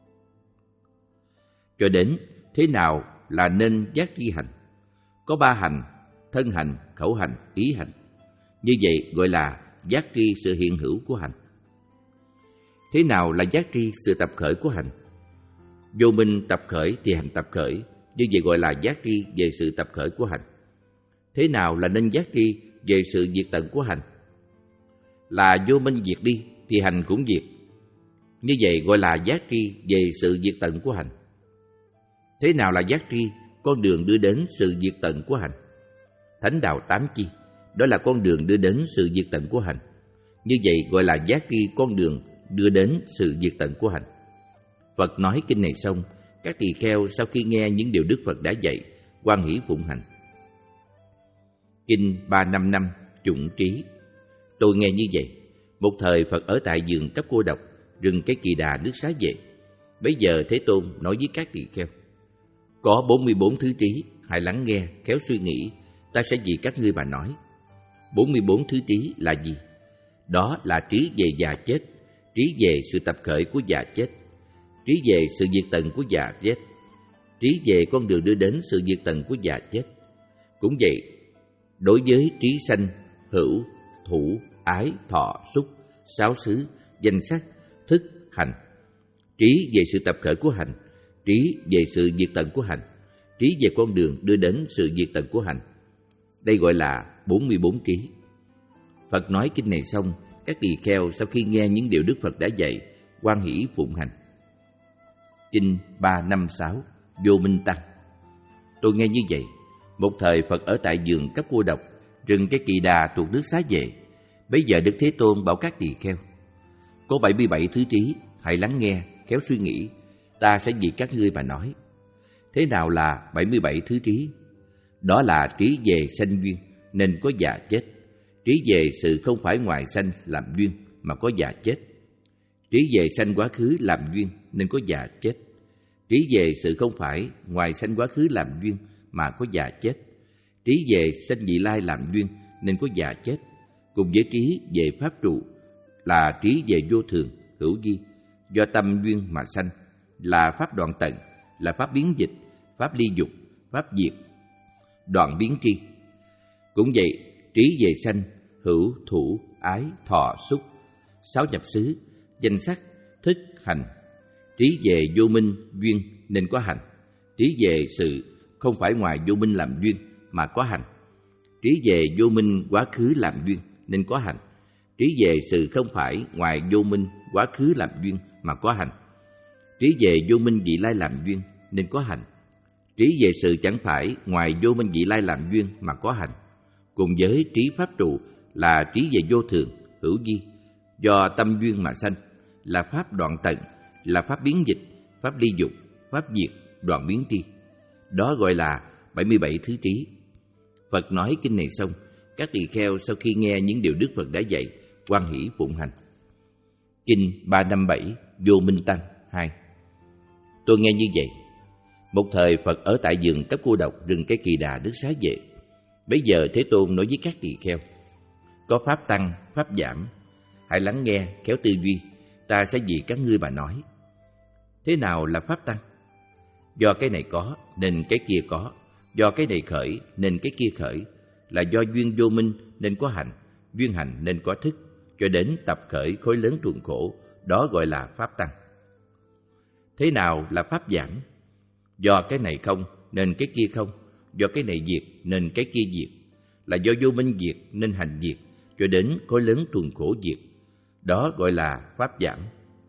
Cho đến thế nào là nên giác tri hành? Có ba hành: thân hành, khẩu hành, ý hành. Như vậy gọi là giác tri sự hiện hữu của hành. Thế nào là giác tri sự tập khởi của hành? Vô minh tập khởi thì hành tập khởi, như vậy gọi là giác tri về sự tập khởi của hành. Thế nào là nên giác tri về sự diệt tận của hành? Là vô minh diệt đi thì hành cũng diệt, như vậy gọi là giác tri về sự diệt tận của hành. Thế nào là giác tri con đường đưa đến sự diệt tận của hành? Thánh đạo tám chi, đó là con đường đưa đến sự diệt tận của hành. Như vậy gọi là giác tri con đường đưa đến sự diệt tận của hành. Phật nói kinh này xong, các tỳ kheo sau khi nghe những điều Đức Phật đã dạy, hoan hỷ phụng hành. Kinh ba năm năm Chủng Trí. Tôi nghe như vậy. Một thời Phật ở tại vườn Cấp Cô Độc, rừng Cái Kỳ Đà, nước Xá Vệ. Bấy giờ Thế Tôn nói với các tỳ kheo: có bốn mươi bốn thứ trí, hãy lắng nghe, khéo suy nghĩ, ta sẽ vì các ngươi mà nói. bốn mươi bốn thứ trí là gì? Đó là trí về già chết, trí về sự tập khởi của già chết, trí về sự diệt tận của già chết, trí về con đường đưa đến sự diệt tận của già chết. Cũng vậy, đối với trí sanh, hữu, thủ, ái, thọ, xúc, sáu xứ, danh sắc, thức, hành, trí về sự tập khởi của hành, trí về sự diệt tận của hành, trí về con đường đưa đến sự diệt tận của hành. Đây gọi là bốn mươi bốn trí. Phật nói kinh này xong, các tỳ kheo sau khi nghe những điều Đức Phật đã dạy, hoan hỷ phụng hành. Kinh ba năm sáu Vô Minh Tăng. Tôi nghe như vậy. Một thời Phật ở tại vườn Cấp Cô Độc, rừng Cái Kỳ Đà thuộc nước Xá Vệ. Bấy giờ Đức Thế Tôn bảo các tỳ kheo: có bảy mươi bảy thứ trí, hãy lắng nghe, khéo suy nghĩ, ta sẽ vì các ngươi mà nói. Thế nào là bảy mươi bảy thứ trí? Đó là trí về sanh duyên nên có già chết, trí về sự không phải ngoài sanh làm duyên mà có già chết, trí về sanh quá khứ làm duyên nên có già chết, trí về sự không phải ngoài sanh quá khứ làm duyên mà có già chết, trí về sanh vị lai làm duyên nên có già chết, cùng với trí về pháp trụ là trí về vô thường, hữu vi, do tâm duyên mà sanh, là pháp đoạn tận, là pháp biến dịch, pháp ly dục, pháp diệt, đoạn biến tri. Cũng vậy, trí về sanh, hữu, thủ, ái, thọ, xúc, sáu nhập xứ, danh sắc, thức, hành, Trí về vô minh duyên nên có hành. Trí về sự không phải ngoài vô minh làm duyên mà có hành. Trí về vô minh quá khứ làm duyên nên có hành. Trí về sự không phải ngoài vô minh quá khứ làm duyên mà có hành. Trí về vô minh vị lai làm duyên nên có hành. Trí về sự chẳng phải ngoài vô minh vị lai làm duyên mà có hành. Cùng với trí pháp trụ là trí về vô thường, hữu vi, do tâm duyên mà sanh, là pháp đoạn tận, là pháp biến dịch, pháp ly dục, pháp diệt, đoạn biến tri. Đó gọi là bảy mươi bảy thứ trí. Phật nói kinh này xong, các tỳ kheo sau khi nghe những điều Đức Phật đã dạy, hoan hỷ phụng hành. Kinh ba trăm năm mươi bảy Vô Minh Tăng hai. Tôi nghe như vậy. Một thời Phật ở tại vườn Cấp Cô Độc, rừng Cây Kỳ Đà, nước Xá Vệ. Bấy giờ Thế Tôn nói với các tỳ kheo: có pháp tăng, pháp giảm, hãy lắng nghe, khéo tư duy, ta sẽ vì các ngươi mà nói. Thế nào là pháp tăng? Do cái này có nên cái kia có, do cái này khởi nên cái kia khởi, là do duyên vô minh nên có hành, duyên hành nên có thức, cho đến tập khởi khối lớn tuần khổ, đó gọi là pháp tăng. Thế nào là pháp giảm? Do cái này không nên cái kia không, do cái này diệt nên cái kia diệt, là do vô minh diệt nên hành diệt, cho đến khối lớn tuần khổ diệt, đó gọi là pháp giảm.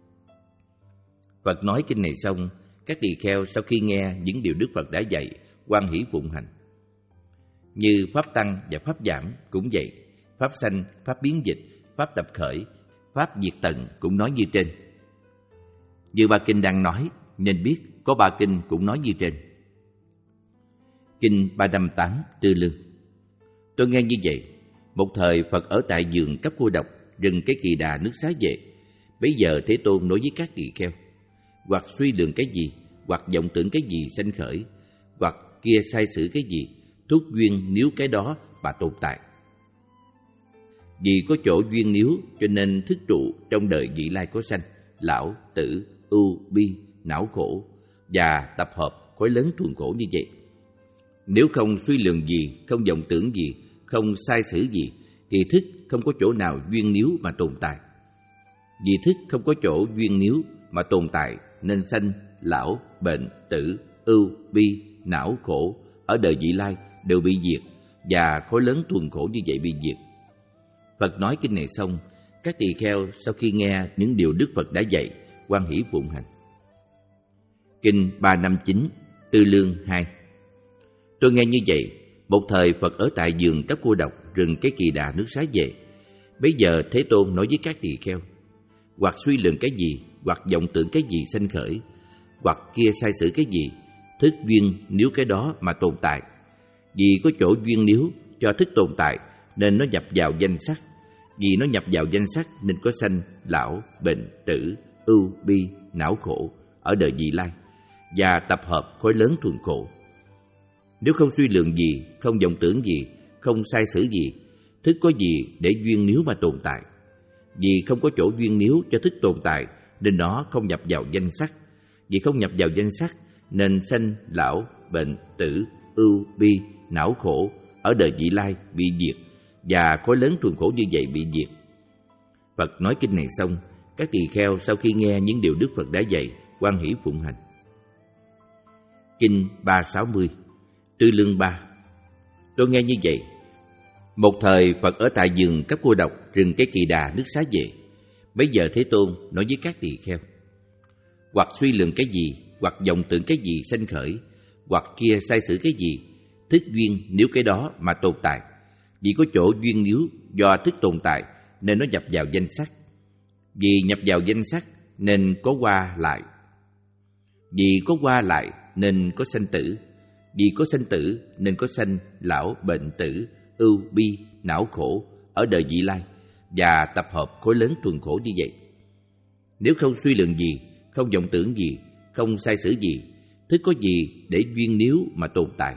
Phật nói kinh này xong, các tỳ kheo sau khi nghe những điều Đức Phật đã dạy, hoan hỷ phụng hành. Như pháp tăng và pháp giảm cũng vậy, pháp sanh, pháp biến dịch, pháp tập khởi, pháp diệt tận cũng nói như trên. Như ba kinh đang nói, nên biết có ba kinh cũng nói như trên. Kinh ba trăm năm mươi tám Tư Lương. Tôi nghe như vậy. Một thời Phật ở tại vườn Cấp Cô Độc, rừng Cái Kỳ Đà, nước Xá Vệ. Bấy giờ Thế Tôn nói với các tỳ kheo: hoặc suy lượng cái gì, hoặc vọng tưởng cái gì sanh khởi, hoặc kia sai sử cái gì, thúc duyên nếu cái đó mà tồn tại. Vì có chỗ duyên nếu, cho nên thức trụ trong đời vị lai có sanh, lão, tử, ưu, bi, não khổ, và tập hợp khối lớn tuần khổ như vậy. Nếu không suy lượng gì, không vọng tưởng gì, không sai sử gì, thì thức không có chỗ nào duyên nếu mà tồn tại. Vì thức không có chỗ duyên nếu mà tồn tại, nên sanh, lão, bệnh, tử, ưu, bi, não khổ ở đời vị lai đều bị diệt, và khối lớn tuần khổ như vậy bị diệt. Phật nói kinh này xong, các tỳ kheo sau khi nghe những điều Đức Phật đã dạy, hoan hỷ phụng hành. Kinh ba trăm năm mươi chín Tư Lương hai. Tôi nghe như vậy. Một thời Phật ở tại vườn Cấp Cô Độc, rừng Cái Kỳ Đà, nước Xá Vệ. Bấy giờ Thế Tôn nói với các tỳ kheo: hoặc suy lượng cái gì, hoặc vọng tưởng cái gì sanh khởi, hoặc kia sai sử cái gì, thức duyên nếu cái đó mà tồn tại. Vì có chỗ duyên nếu cho thức tồn tại, nên nó nhập vào danh sắc. Vì nó nhập vào danh sắc nên có sanh, lão, bệnh, tử, ưu, bi, não khổ ở đời vị lai, và tập hợp khối lớn tuần khổ. Nếu không suy lượng gì, không vọng tưởng gì, không sai sử gì, thức có gì để duyên nếu mà tồn tại. Vì không có chỗ duyên nếu cho thức tồn tại, nên nó không nhập vào danh sắc. Vì không nhập vào danh sắc, nên sanh, lão, bệnh, tử, ưu, bi, não khổ ở đời vị lai bị diệt, và khối lớn tuần khổ như vậy bị diệt. Phật nói kinh này xong, các tỳ kheo sau khi nghe những điều Đức Phật đã dạy, hoan hỷ phụng hành. Kinh ba trăm sáu mươi Tư Lương ba. Tôi nghe như vậy. Một thời Phật ở tại vườn Cấp Cô Độc, rừng Cái Kỳ Đà, nước Xá Vệ. Bấy giờ Thế Tôn nói với các tỳ kheo: hoặc suy lượng cái gì, hoặc vọng tưởng cái gì sanh khởi, hoặc kia sai sử cái gì, thức duyên nếu cái đó mà tồn tại. Vì có chỗ duyên nếu do thức tồn tại, nên nó nhập vào danh sắc. Vì nhập vào danh sắc nên có qua lại. Vì có qua lại nên có sanh tử. Vì có sanh tử nên có sanh, lão, bệnh, tử, ưu, bi, não khổ ở đời vị lai, và tập hợp khối lớn tuần khổ như vậy. Nếu không suy lượng gì, không vọng tưởng gì, không sai sử gì, thức có gì để duyên nếu mà tồn tại.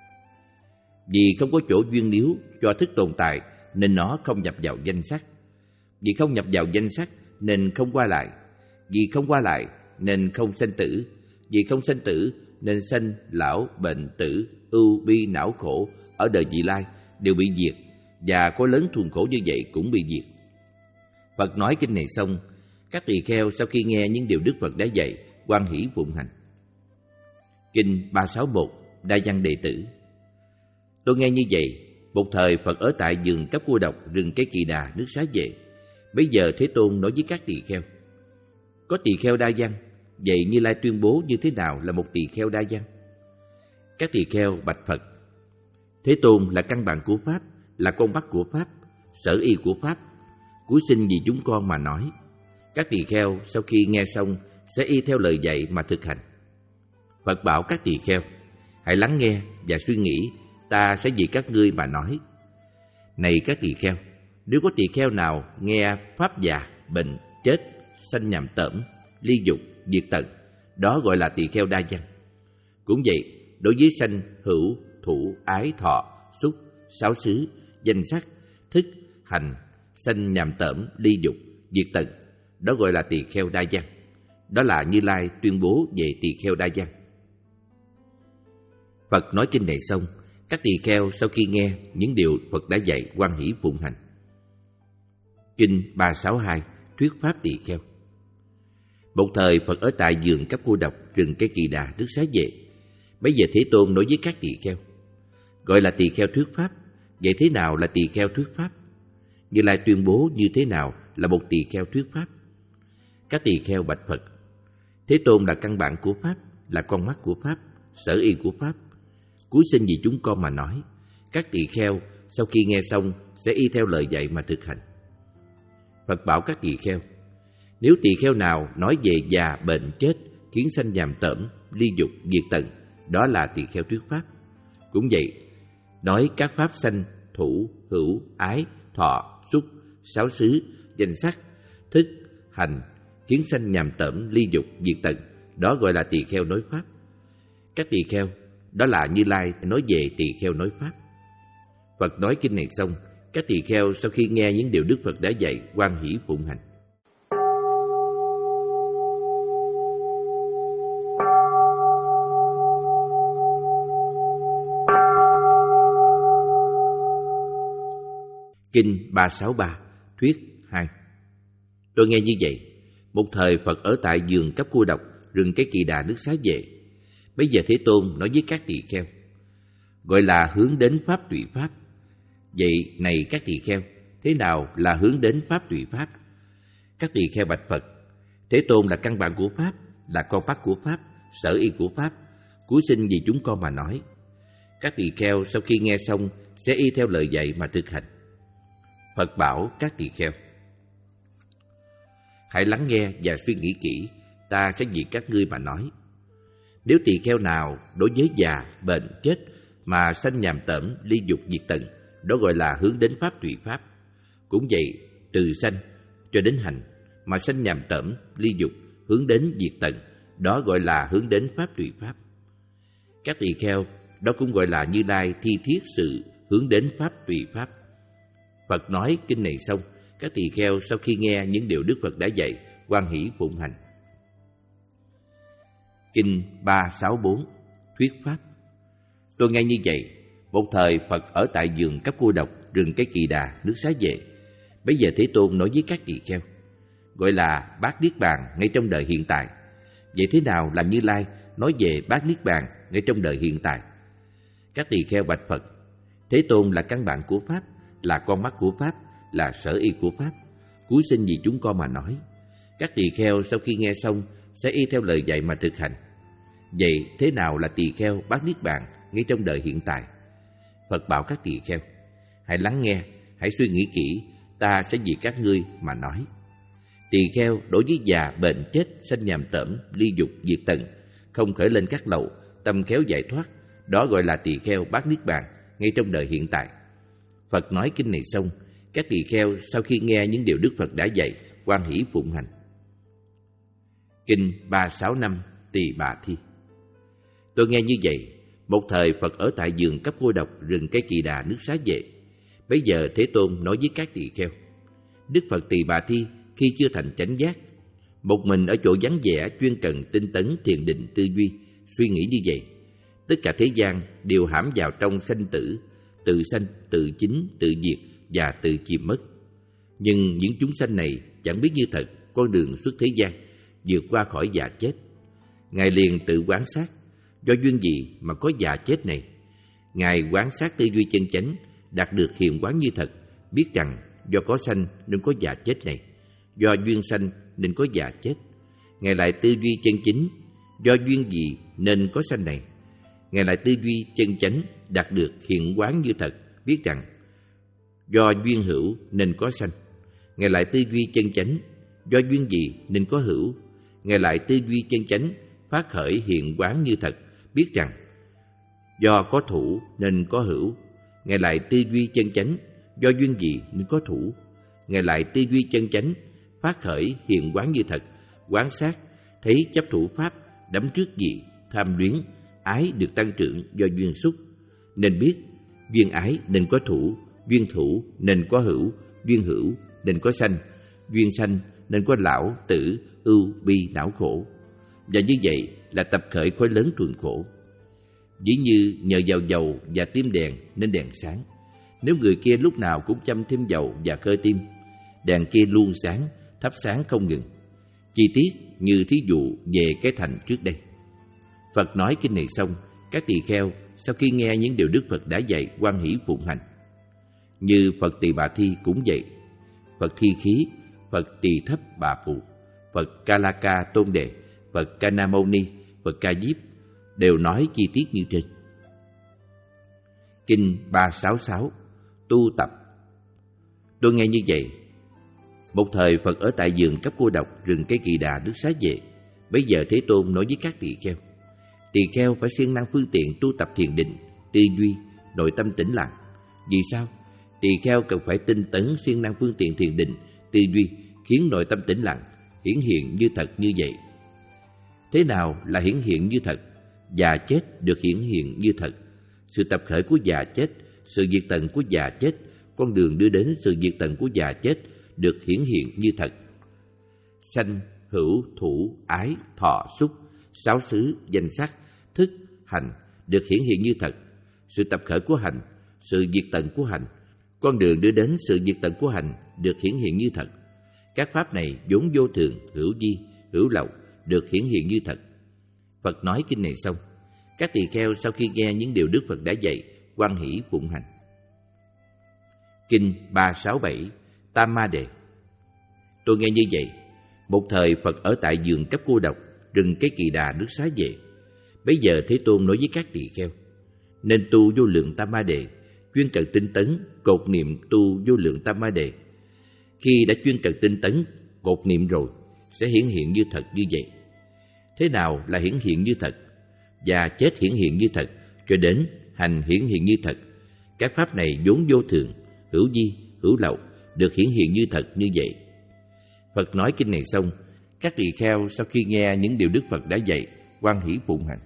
Vì không có chỗ duyên nếu cho thức tồn tại, nên nó không nhập vào danh sắc. Vì không nhập vào danh sắc nên không qua lại. Vì không qua lại nên không sanh tử. Vì không sanh tử nên sanh, lão, bệnh, tử, ưu, bi, não khổ ở đời vị lai đều bị diệt, và khối lớn tuần khổ như vậy cũng bị diệt. Phật nói kinh này xong, các tỳ kheo sau khi nghe những điều Đức Phật đã dạy, hoan hỷ phụng hành. Kinh ba sáu một Đa Văn Đệ Tử. Tôi nghe như vậy, một thời Phật ở tại vườn Cấp Cô Độc, rừng Cây Kỳ Đà, nước Xá Vệ. Bấy giờ Thế Tôn nói với các tỳ kheo: có tỳ kheo đa văn, vậy Như Lai tuyên bố như thế nào là một tỳ kheo đa văn? Các tỳ kheo bạch Phật: Thế Tôn là căn bản của Pháp, là con mắt của Pháp, sở y của Pháp, cuối sinh vì chúng con mà nói. Các tỳ kheo sau khi nghe xong sẽ y theo lời dạy mà thực hành. Phật bảo các tỳ kheo: hãy lắng nghe và suy nghĩ, ta sẽ vì các ngươi mà nói. Này các tỳ kheo, nếu có tỳ kheo nào nghe pháp già, bệnh, chết, sanh nhàm tởm, ly dục, diệt tận, đó gọi là tỳ kheo đa văn. Cũng vậy, đối với sanh, hữu, thủ, ái, thọ, xúc, sáu xứ, danh sắc, thức, hành, sanh nhàm tởm, ly dục, diệt tận, đó gọi là tỳ kheo đa văn. Đó là Như Lai tuyên bố về tỳ kheo đa văn. Phật nói kinh này xong, các tỳ kheo sau khi nghe những điều Phật đã dạy hoan hỷ phụng hành. Kinh ba sáu hai Thuyết Pháp Tỳ Kheo. Một thời Phật ở tại vườn Cấp Cô Độc, rừng Cây Kỳ Đà, nước Xá Vệ. Bấy giờ Thế Tôn nói với các tỳ kheo: gọi là tỳ kheo thuyết Pháp, vậy thế nào là tỳ kheo thuyết Pháp? Như Lai tuyên bố như thế nào là một tỳ kheo thuyết Pháp? Các tỳ kheo bạch Phật: Thế Tôn là căn bản của Pháp, là con mắt của Pháp, sở y của Pháp, cuối sinh vì chúng con mà nói. Các tỳ kheo sau khi nghe xong sẽ y theo lời dạy mà thực hành. Phật bảo các tỳ kheo: nếu tỳ kheo nào nói về già, bệnh, chết, khiến sanh nhàm tởm, ly dục, diệt tận, đó là tỳ kheo thuyết Pháp. Cũng vậy, nói các pháp sanh, thủ, hữu, ái, thọ, xúc, sáu xứ, danh sắc, thức, hành, khiến sanh nhàm tởm, ly dục, diệt tận, đó gọi là tỳ kheo nói Pháp. Các tỳ kheo, đó là Như Lai nói về tỳ kheo nói Pháp. Phật nói kinh này xong, các tỳ kheo sau khi nghe những điều Đức Phật đã dạy hoan hỷ phụng hành. Kinh ba sáu ba Thuyết hai. Tôi nghe như vậy, một thời Phật ở tại vườn Cấp Cô Độc, rừng Cây Kỳ Đà, nước Xá Vệ. Bây giờ Thế Tôn nói với các tỳ kheo: gọi là hướng đến Pháp tùy Pháp. Vậy này các tỳ kheo, thế nào là hướng đến Pháp tùy Pháp? Các tỳ kheo bạch Phật: Thế Tôn là căn bản của Pháp, là con mắt của Pháp, sở y của Pháp, cuối sinh vì chúng con mà nói. Các tỳ kheo sau khi nghe xong sẽ y theo lời dạy mà thực hành. Phật bảo các tỳ kheo: hãy lắng nghe và suy nghĩ kỹ, ta sẽ vì các ngươi mà nói. Nếu tỳ kheo nào đối với già, bệnh, chết mà sanh nhàm tởm, ly dục, diệt tận, đó gọi là hướng đến Pháp tùy Pháp. Cũng vậy, từ sanh cho đến hành mà sanh nhàm tởm, ly dục, hướng đến diệt tận, đó gọi là hướng đến Pháp tùy Pháp. Các tỳ kheo, đó cũng gọi là Như Lai thi thiết sự hướng đến Pháp tùy Pháp. Phật nói kinh này xong, các tỳ kheo sau khi nghe những điều Đức Phật đã dạy hoan hỷ phụng hành. Kinh ba sáu bốn Thuyết Pháp. Tôi nghe như vậy, một thời Phật ở tại vườn Cấp Cô Độc, rừng Cây Kỳ Đà, nước Xá Vệ. Bấy giờ Thế Tôn nói với các tỳ kheo: gọi là bát niết bàn ngay trong đời hiện tại. Vậy thế nào là Như Lai nói về bát niết bàn ngay trong đời hiện tại? Các tỳ kheo bạch Phật: Thế Tôn là căn bản của Pháp, là con mắt của Pháp, là sở y của Pháp, cuối sinh vì chúng con mà nói. Các tỳ kheo sau khi nghe xong sẽ y theo lời dạy mà thực hành. Vậy thế nào là tỳ kheo bát niết bàn ngay trong đời hiện tại? Phật bảo các tỳ kheo: hãy lắng nghe, hãy suy nghĩ kỹ, ta sẽ vì các ngươi mà nói. Tỳ kheo đối với già, bệnh, chết, sanh nhàm tởm, ly dục, diệt tận, không khởi lên các lậu, tâm khéo giải thoát, đó gọi là tỳ kheo bát niết bàn ngay trong đời hiện tại. Phật nói kinh này xong, các tỳ kheo sau khi nghe những điều Đức Phật đã dạy hoan hỷ phụng hành. Kinh ba sáu năm Tỳ Bà Thi. Tôi nghe như vậy, một thời Phật ở tại vườn Cấp Cô Độc, rừng Cây Kỳ Đà, nước Xá Vệ. Bấy giờ Thế Tôn nói với các tỳ kheo: Đức Phật Tỳ Bà Thi khi chưa thành chánh giác, một mình ở chỗ vắng vẻ chuyên cần tinh tấn thiền định tư duy, suy nghĩ như vậy. Tất cả thế gian đều hãm vào trong sanh tử, tự sanh, tự chính, tự diệt và tự chìm mất. Nhưng những chúng sanh này chẳng biết như thật con đường xuất thế gian, vượt qua khỏi già chết. Ngài liền tự quán sát, do duyên gì mà có già chết này? Ngài quán sát tư duy chân chánh, đạt được hiện quán như thật, biết rằng do có sanh nên có già chết này, do duyên sanh nên có già chết. Ngài lại tư duy chân chính, do duyên gì nên có sanh này. Ngài lại tư duy chân chánh, đạt được hiện quán như thật, biết rằng do duyên hữu nên có sanh. Ngài lại tư duy chân chánh, do duyên gì nên có hữu. Ngài lại tư duy chân chánh, phát khởi hiện quán như thật, biết rằng do có thủ nên có hữu. Ngài lại tư duy chân chánh, do duyên gì nên có thủ. Ngài lại tư duy chân chánh, phát khởi hiện quán như thật, quán sát, thấy chấp thủ pháp, đắm trước dị, tham luyến, ái được tăng trưởng do duyên xúc, nên biết duyên ái nên có thủ, duyên thủ nên có hữu, duyên hữu nên có sanh, duyên sanh nên có lão, tử, ưu, bi, não khổ. Và như vậy là tập khởi khối lớn thuần khổ. Dĩ như nhờ vào dầu và tim đèn nên đèn sáng. Nếu người kia lúc nào cũng châm thêm dầu và khơi tim, đèn kia luôn sáng, thắp sáng không ngừng. Chi tiết như thí dụ về cái thành trước đây. Phật nói kinh này xong, các tỳ kheo sau khi nghe những điều Đức Phật đã dạy hoan hỷ phụng hành. Như Phật Tỳ Bà Thi cũng vậy, Phật Thi Khí, Phật Tỳ Thấp Bà Phụ, Phật Ca La Ca Tôn Đề, Phật Ca Na Mâu Ni, Phật Ca Diếp đều nói chi tiết như trên. Kinh ba trăm sáu mươi sáu tu tập. Tôi nghe như vậy. Một thời Phật ở tại vườn Cấp Cô Độc, rừng cây Kỳ Đà, nước Xá Vệ. Bấy giờ Thế Tôn nói với các tỳ kheo: tỳ kheo phải siêng năng phương tiện tu tập thiền định, tư duy, nội tâm tĩnh lặng. Vì sao? Tỳ kheo cần phải tinh tấn siêng năng phương tiện thiền định, tư duy, khiến nội tâm tĩnh lặng, hiển hiện như thật như vậy. Thế nào là hiển hiện như thật? Già chết được hiển hiện như thật. Sự tập khởi của già chết, sự diệt tận của già chết, con đường đưa đến sự diệt tận của già chết được hiển hiện như thật. Sanh, hữu, thủ, ái, thọ, xúc, sáu xứ, danh sắc, thức, hành được hiển hiện như thật. Sự tập khởi của hành, sự diệt tận của hành, con đường đưa đến sự diệt tận của hành được hiển hiện như thật. Các pháp này vốn vô thường, hữu vi, hữu lậu, được hiển hiện như thật. Phật nói kinh này xong, các tỳ kheo sau khi nghe những điều Đức Phật đã dạy, hoan hỷ phụng hành. Kinh ba trăm sáu mươi bảy Tam Ma Đề. Tôi nghe như vậy. Một thời Phật ở tại vườn Cấp Cô Độc, rừng cây Kỳ Đà, nước Xá Vệ. Bấy giờ Thế Tôn nói với các tỳ kheo: nên tu vô lượng Tam Ma Đề, chuyên cần tinh tấn, cột niệm tu vô lượng Tam Ma Đề. Khi đã chuyên cần tinh tấn, cột niệm rồi, sẽ hiển hiện như thật như vậy. Thế nào là hiển hiện như thật? Và chết hiển hiện như thật, cho đến hành hiển hiện như thật. Các pháp này vốn vô thường, hữu vi, hữu lậu, được hiển hiện như thật như vậy. Phật nói kinh này xong, các tỳ kheo sau khi nghe những điều Đức Phật đã dạy, hoan hỷ phụng hành.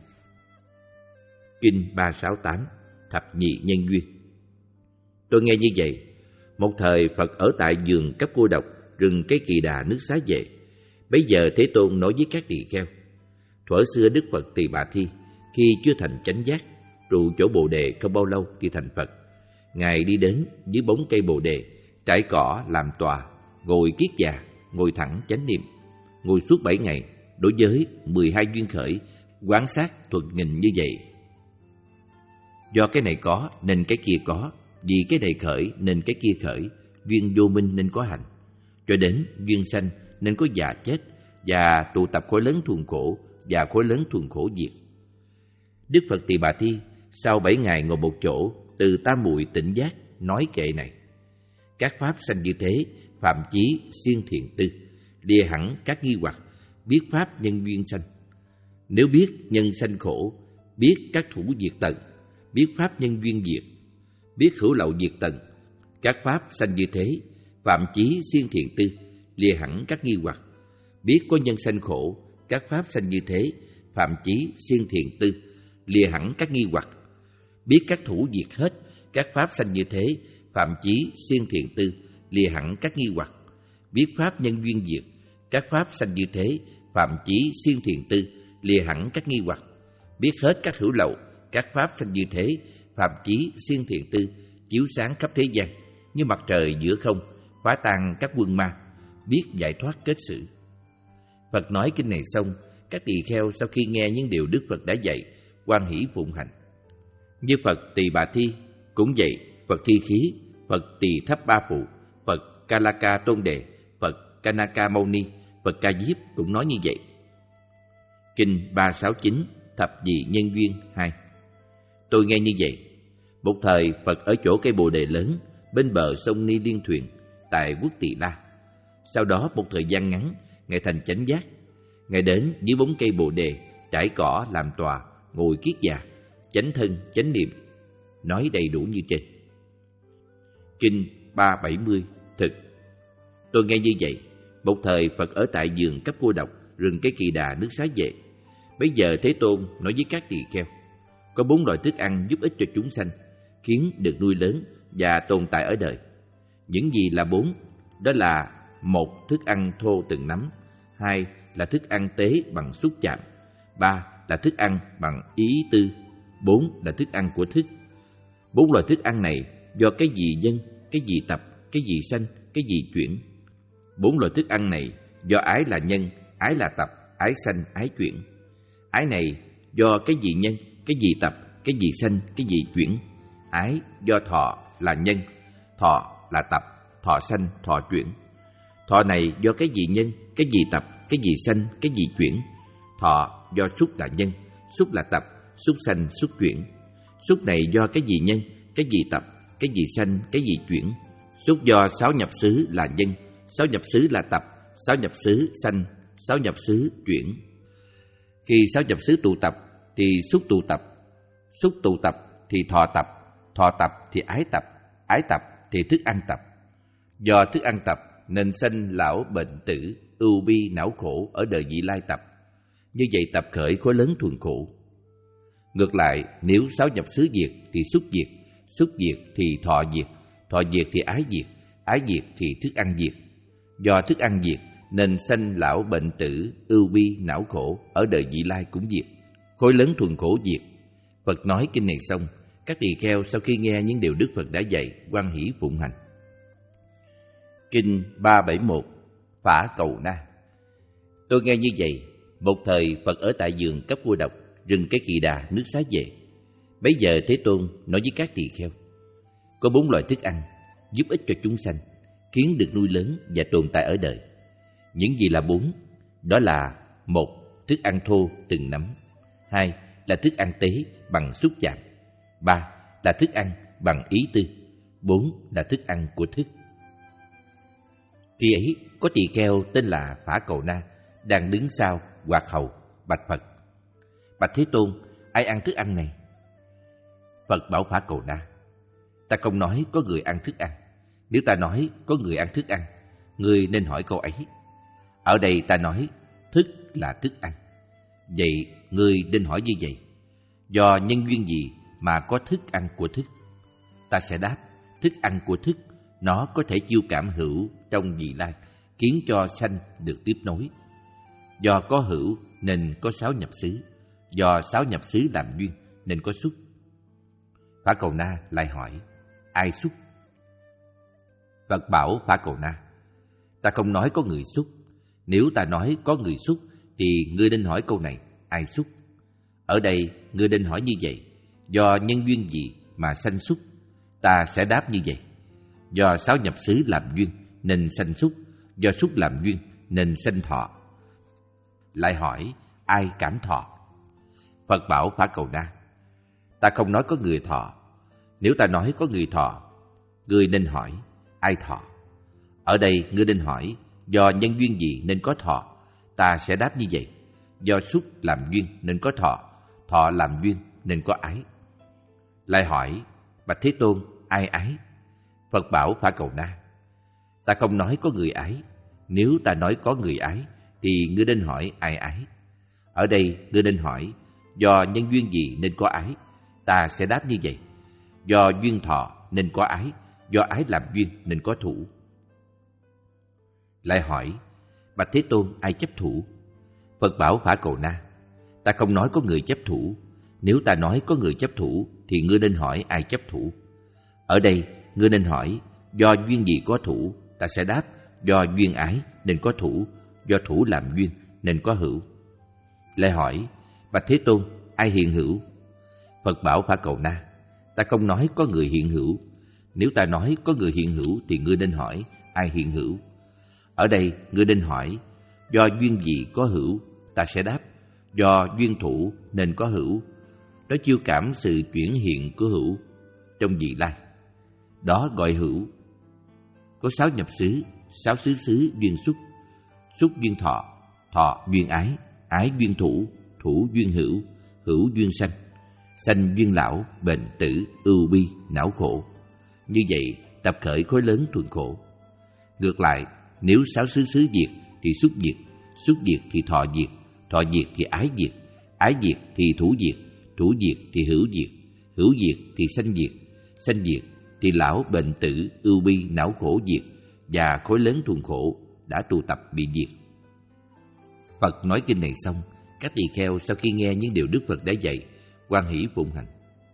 Kinh ba trăm sáu mươi tám Thập Nhị Nhân Duyên. Tôi nghe như vậy. Một thời Phật ở tại vườn Cấp Cô Độc, rừng cây Kỳ Đà, nước Xá Vệ. Bấy giờ Thế Tôn nói với các tỳ kheo: thuở xưa Đức Phật Tỳ Bà Thi khi chưa thành chánh giác, trụ chỗ Bồ Đề không bao lâu thì thành Phật. Ngài đi đến dưới bóng cây Bồ Đề, trải cỏ làm tòa, ngồi kiết già, ngồi thẳng chánh niệm, ngồi suốt bảy ngày, đối với mười hai duyên khởi, quán sát thuận nghìn như vậy. Do cái này có nên cái kia có, vì cái này khởi nên cái kia khởi, duyên vô minh nên có hành, cho đến duyên sanh nên có già chết, và tụ tập khối lớn thuần khổ và khối lớn thuần khổ diệt. Đức Phật Tỳ Bà Thi sau bảy ngày ngồi một chỗ, từ tam muội tỉnh giác, nói kệ này: các pháp sanh như thế, phạm chí siêng thiện tư, lìa hẳn các nghi hoặc, biết pháp nhân duyên sanh. Nếu biết nhân sanh khổ, biết các thủ diệt tận, biết pháp nhân duyên diệt, biết hữu lậu diệt tận, các pháp sanh như thế, phạm chí siêng thiện tư, lìa hẳn các nghi hoặc, biết có nhân sanh khổ, các pháp sanh như thế, phạm chí siêng thiện tư, lìa hẳn các nghi hoặc, biết các thủ diệt hết, các pháp sanh như thế, phạm chí siêng thiện tư, lìa hẳn các nghi hoặc, biết pháp nhân duyên diệt, các pháp sanh như thế, phạm chí siêng thiện tư, lìa hẳn các nghi hoặc, biết hết các hữu lậu, các pháp sanh như thế, phạm chí siêng thiện tư, chiếu sáng khắp thế gian, như mặt trời giữa không, phá tan các quân ma, biết giải thoát kết sự. Phật nói kinh này xong, các tỳ kheo sau khi nghe những điều Đức Phật đã dạy, hoan hỷ phụng hành. Như Phật Tỳ Bà Thi cũng vậy, Phật Thi Khí, Phật Tỳ Thấp Ba Phụ, Phật Kalaka Tôn Đề, Phật Kanaka Mâu Ni, Phật Ca Diếp cũng nói như vậy. Kinh ba sáu chín Thập Dị Nhân Duyên hai. Tôi nghe như vậy. Một thời Phật ở chỗ cây bồ đề lớn bên bờ sông Ni Liên Thuyền tại quốc Tỳ La. Sau đó một thời gian ngắn, Ngài thành chánh giác. Ngài đến dưới bóng cây bồ đề, trải cỏ làm tòa, ngồi kiết già, chánh thân, chánh niệm, nói đầy đủ như trên. Kinh ba bảy mươi Thực. Tôi nghe như vậy. Một thời Phật ở tại vườn Cấp Cô Độc, rừng cây Kỳ Đà, nước Xá Vệ. Bấy giờ Thế Tôn nói với các tỳ kheo, có bốn loại thức ăn giúp ích cho chúng sanh, khiến được nuôi lớn và tồn tại ở đời. Những gì là bốn? Đó là: một, thức ăn thô từng nắm; hai là thức ăn tế bằng xúc chạm; ba là thức ăn bằng ý tư; bốn là thức ăn của thức. Bốn loại thức ăn này do cái gì nhân, cái gì tập, cái gì sanh, cái gì chuyển. Bốn loại thức ăn này do ái là nhân, ái là tập, ái sanh, ái chuyển. Ái này do cái gì nhân, cái gì tập, cái gì sanh, cái gì chuyển. Ái do thọ là nhân, thọ là tập, thọ sanh, thọ chuyển. Thọ này do cái gì nhân, cái gì tập, cái gì sanh, cái gì chuyển. Thọ do xúc là nhân, xúc là tập, xúc sanh, xúc chuyển. Xúc này do cái gì nhân, cái gì tập, cái gì sanh, cái gì chuyển. Xúc do sáu nhập xứ là nhân, sáu nhập xứ là tập, sáu nhập xứ sanh, sáu nhập xứ chuyển. Khi sáu nhập xứ tụ tập thì xúc tụ tập, xúc tụ tập thì thọ tập, thọ tập thì ái tập, ái tập thì thức ăn tập. Do thức ăn tập nên sanh lão bệnh tử, ưu bi não khổ ở đời vị lai tập. Như vậy tập khởi khối lớn thuần khổ. Ngược lại, nếu sáu nhập xứ diệt thì xúc diệt, xúc diệt thì thọ diệt, thọ diệt thì ái diệt, ái diệt thì thức ăn diệt. Do thức ăn diệt nên sanh lão bệnh tử, ưu bi não khổ ở đời vị lai cũng diệt, khối lớn thuần khổ diệt. Phật nói kinh này xong, các tỳ kheo sau khi nghe những điều Đức Phật đã dạy, hoan hỷ phụng hành. Kinh ba bảy mốt Phả Cầu Na. Tôi nghe như vậy. Một thời Phật ở tại vườn Cấp Cô Độc, rừng cây Kỳ Đà, nước Xá Vệ. Bấy giờ Thế Tôn nói với các tỳ kheo, có bốn loại thức ăn giúp ích cho chúng sanh, khiến được nuôi lớn và tồn tại ở đời. Những gì là bốn? Đó là: một, thức ăn thô từng nắm; hai là thức ăn tế bằng xúc chạm; ba là thức ăn bằng ý tư; bốn là thức ăn của thức. Khi ấy có tỳ kheo tên là Phả Cầu Na đang đứng sau hoặc hầu, bạch Phật: Bạch Thế Tôn, ai ăn thức ăn này? Phật bảo Phả Cầu Na: Ta không nói có người ăn thức ăn. Nếu ta nói có người ăn thức ăn, người nên hỏi câu ấy. Ở đây ta nói thức là thức ăn. Vậy người nên hỏi như vậy: do nhân duyên gì mà có thức ăn của thức? Ta sẽ đáp: thức ăn của thức, nó có thể chiêu cảm hữu trong vị lai, khiến cho sanh được tiếp nối. Do có hữu nên có sáu nhập xứ, do sáu nhập xứ làm duyên nên có xúc. Phả Cầu Na lại hỏi: ai xúc? Phật bảo Phả Cầu Na: Ta không nói có người xúc. Nếu ta nói có người xúc thì ngươi nên hỏi câu này: ai xúc? Ở đây ngươi nên hỏi như vậy: do nhân duyên gì mà sanh xúc? Ta sẽ đáp như vậy: do sáu nhập xứ làm duyên nên sanh xúc, do xúc làm duyên nên sanh thọ. Lại hỏi: ai cảm thọ? Phật bảo Phả Cầu Na: Ta không nói có người thọ. Nếu ta nói có người thọ, ngươi nên hỏi: ai thọ? Ở đây ngươi nên hỏi: do nhân duyên gì nên có thọ? Ta sẽ đáp như vậy: do xúc làm duyên nên có thọ, thọ làm duyên nên có ái. Lại hỏi: Bạch Thế Tôn, ai ái? Phật bảo Phả Cầu Na: Ta không nói có người ái. Nếu ta nói có người ái thì ngươi nên hỏi: ai ái? Ở đây ngươi nên hỏi: do nhân duyên gì nên có ái? Ta sẽ đáp như vậy: do duyên thọ nên có ái, do ái làm duyên nên có thủ. Lại hỏi: Bạch Thế Tôn, ai chấp thủ? Phật bảo Phả Cầu Na: Ta không nói có người chấp thủ. Nếu ta nói có người chấp thủ thì ngươi nên hỏi: ai chấp thủ? Ở đây ngươi nên hỏi: do duyên gì có thủ? Ta sẽ đáp: do duyên ái nên có thủ, do thủ làm duyên nên có hữu. Lại hỏi: Bạch Thế Tôn, ai hiện hữu? Phật bảo Phả Cầu Na: Ta không nói có người hiện hữu. Nếu ta nói có người hiện hữu thì ngươi nên hỏi ai hiện hữu. Ở đây ngươi nên hỏi do duyên gì có hữu, ta sẽ đáp do duyên thủ nên có hữu. Đó chiêu cảm sự chuyển hiện của hữu trong vị lai. Đó gọi hữu. Có sáu nhập xứ, sáu xứ xứ duyên xúc, xúc duyên thọ, thọ duyên ái, ái duyên thủ, thủ duyên hữu, hữu duyên sanh, sanh duyên lão, bệnh tử, ưu bi, não khổ. Như vậy tập khởi khối lớn thuần khổ. Ngược lại, nếu sáu xứ xứ diệt thì xúc diệt, xúc diệt thì thọ diệt, thọ diệt thì ái diệt, ái diệt thì thủ diệt, thủ diệt thì hữu diệt, hữu diệt thì sanh diệt, sanh diệt thì lão, bệnh tử, ưu bi, não khổ diệt, và khối lớn thuần khổ đã tụ tập bị diệt. Phật nói kinh này xong, các tỳ kheo sau khi nghe những điều Đức Phật đã dạy, hoan hỷ phụng hành.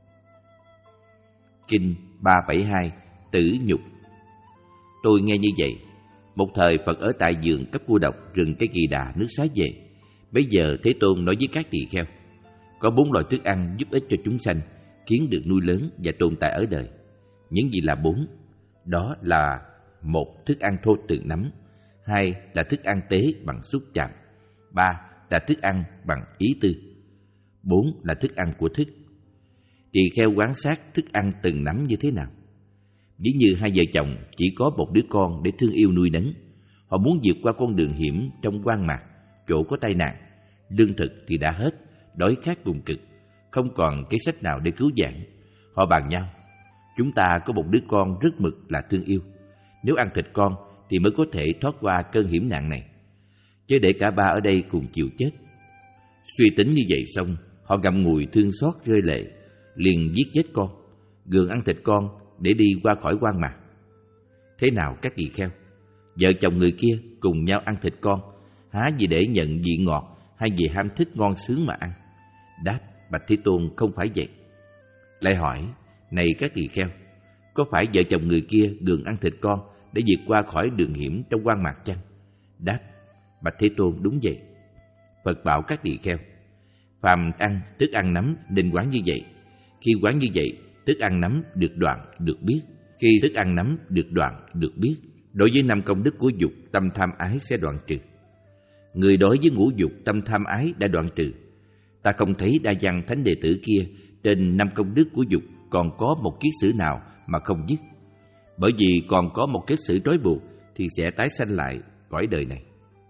Kinh ba trăm bảy mươi hai Tử Nhục. Tôi nghe như vậy. Một thời Phật ở tại vườn Cấp Cô Độc, rừng Cây Kỳ Đà, nước Xá Về. Bấy giờ Thế Tôn nói với các tỳ kheo: Có bốn loại thức ăn giúp ích cho chúng sanh, khiến được nuôi lớn và tồn tại ở đời. Những gì là bốn? Đó là: một, thức ăn thô từ nắm; hai là thức ăn tế bằng xúc chạm; ba là thức ăn bằng ý tư; bốn là thức ăn của thức. Tỳ kheo quan sát thức ăn từng nắm như thế nào. Ví như hai vợ chồng chỉ có một đứa con để thương yêu nuôi nấng. Họ muốn vượt qua con đường hiểm trong hoang mạc, chỗ có tai nạn. Lương thực thì đã hết, đói khát cùng cực, không còn cái sách nào để cứu vãn. Họ bàn nhau: Chúng ta có một đứa con rất mực là thương yêu. Nếu ăn thịt con thì mới có thể thoát qua cơn hiểm nạn này, chứ để cả ba ở đây cùng chịu chết. Suy tính như vậy xong, họ ngậm ngùi thương xót rơi lệ, liền giết chết con, gượng ăn thịt con để đi qua khỏi hoang mạc. Thế nào các tỳ kheo? Vợ chồng người kia cùng nhau ăn thịt con, há vì để nhận vị ngọt hay vì ham thích ngon sướng mà ăn? Đáp: Bạch Thế Tôn, không phải vậy. Lại hỏi: Này các tỳ kheo, có phải vợ chồng người kia gượng ăn thịt con để vượt qua khỏi đường hiểm trong hoang mạc chăng? Đáp: Bạch Thế Tôn, đúng vậy. Phật bảo các tỳ kheo: Phàm ăn thức ăn nắm nên quán như vậy. Khi quán như vậy, thức ăn nắm được đoạn, được biết. Khi thức ăn nắm được đoạn, được biết, đối với năm công đức của dục, tâm tham ái sẽ đoạn trừ. Người đối với ngũ dục, tâm tham ái đã đoạn trừ. Ta không thấy đa văn thánh đệ tử kia trên năm công đức của dục còn có một kiết sử nào mà không dứt. Bởi vì còn có một kiết sử trói buộc thì sẽ tái sanh lại cõi đời này.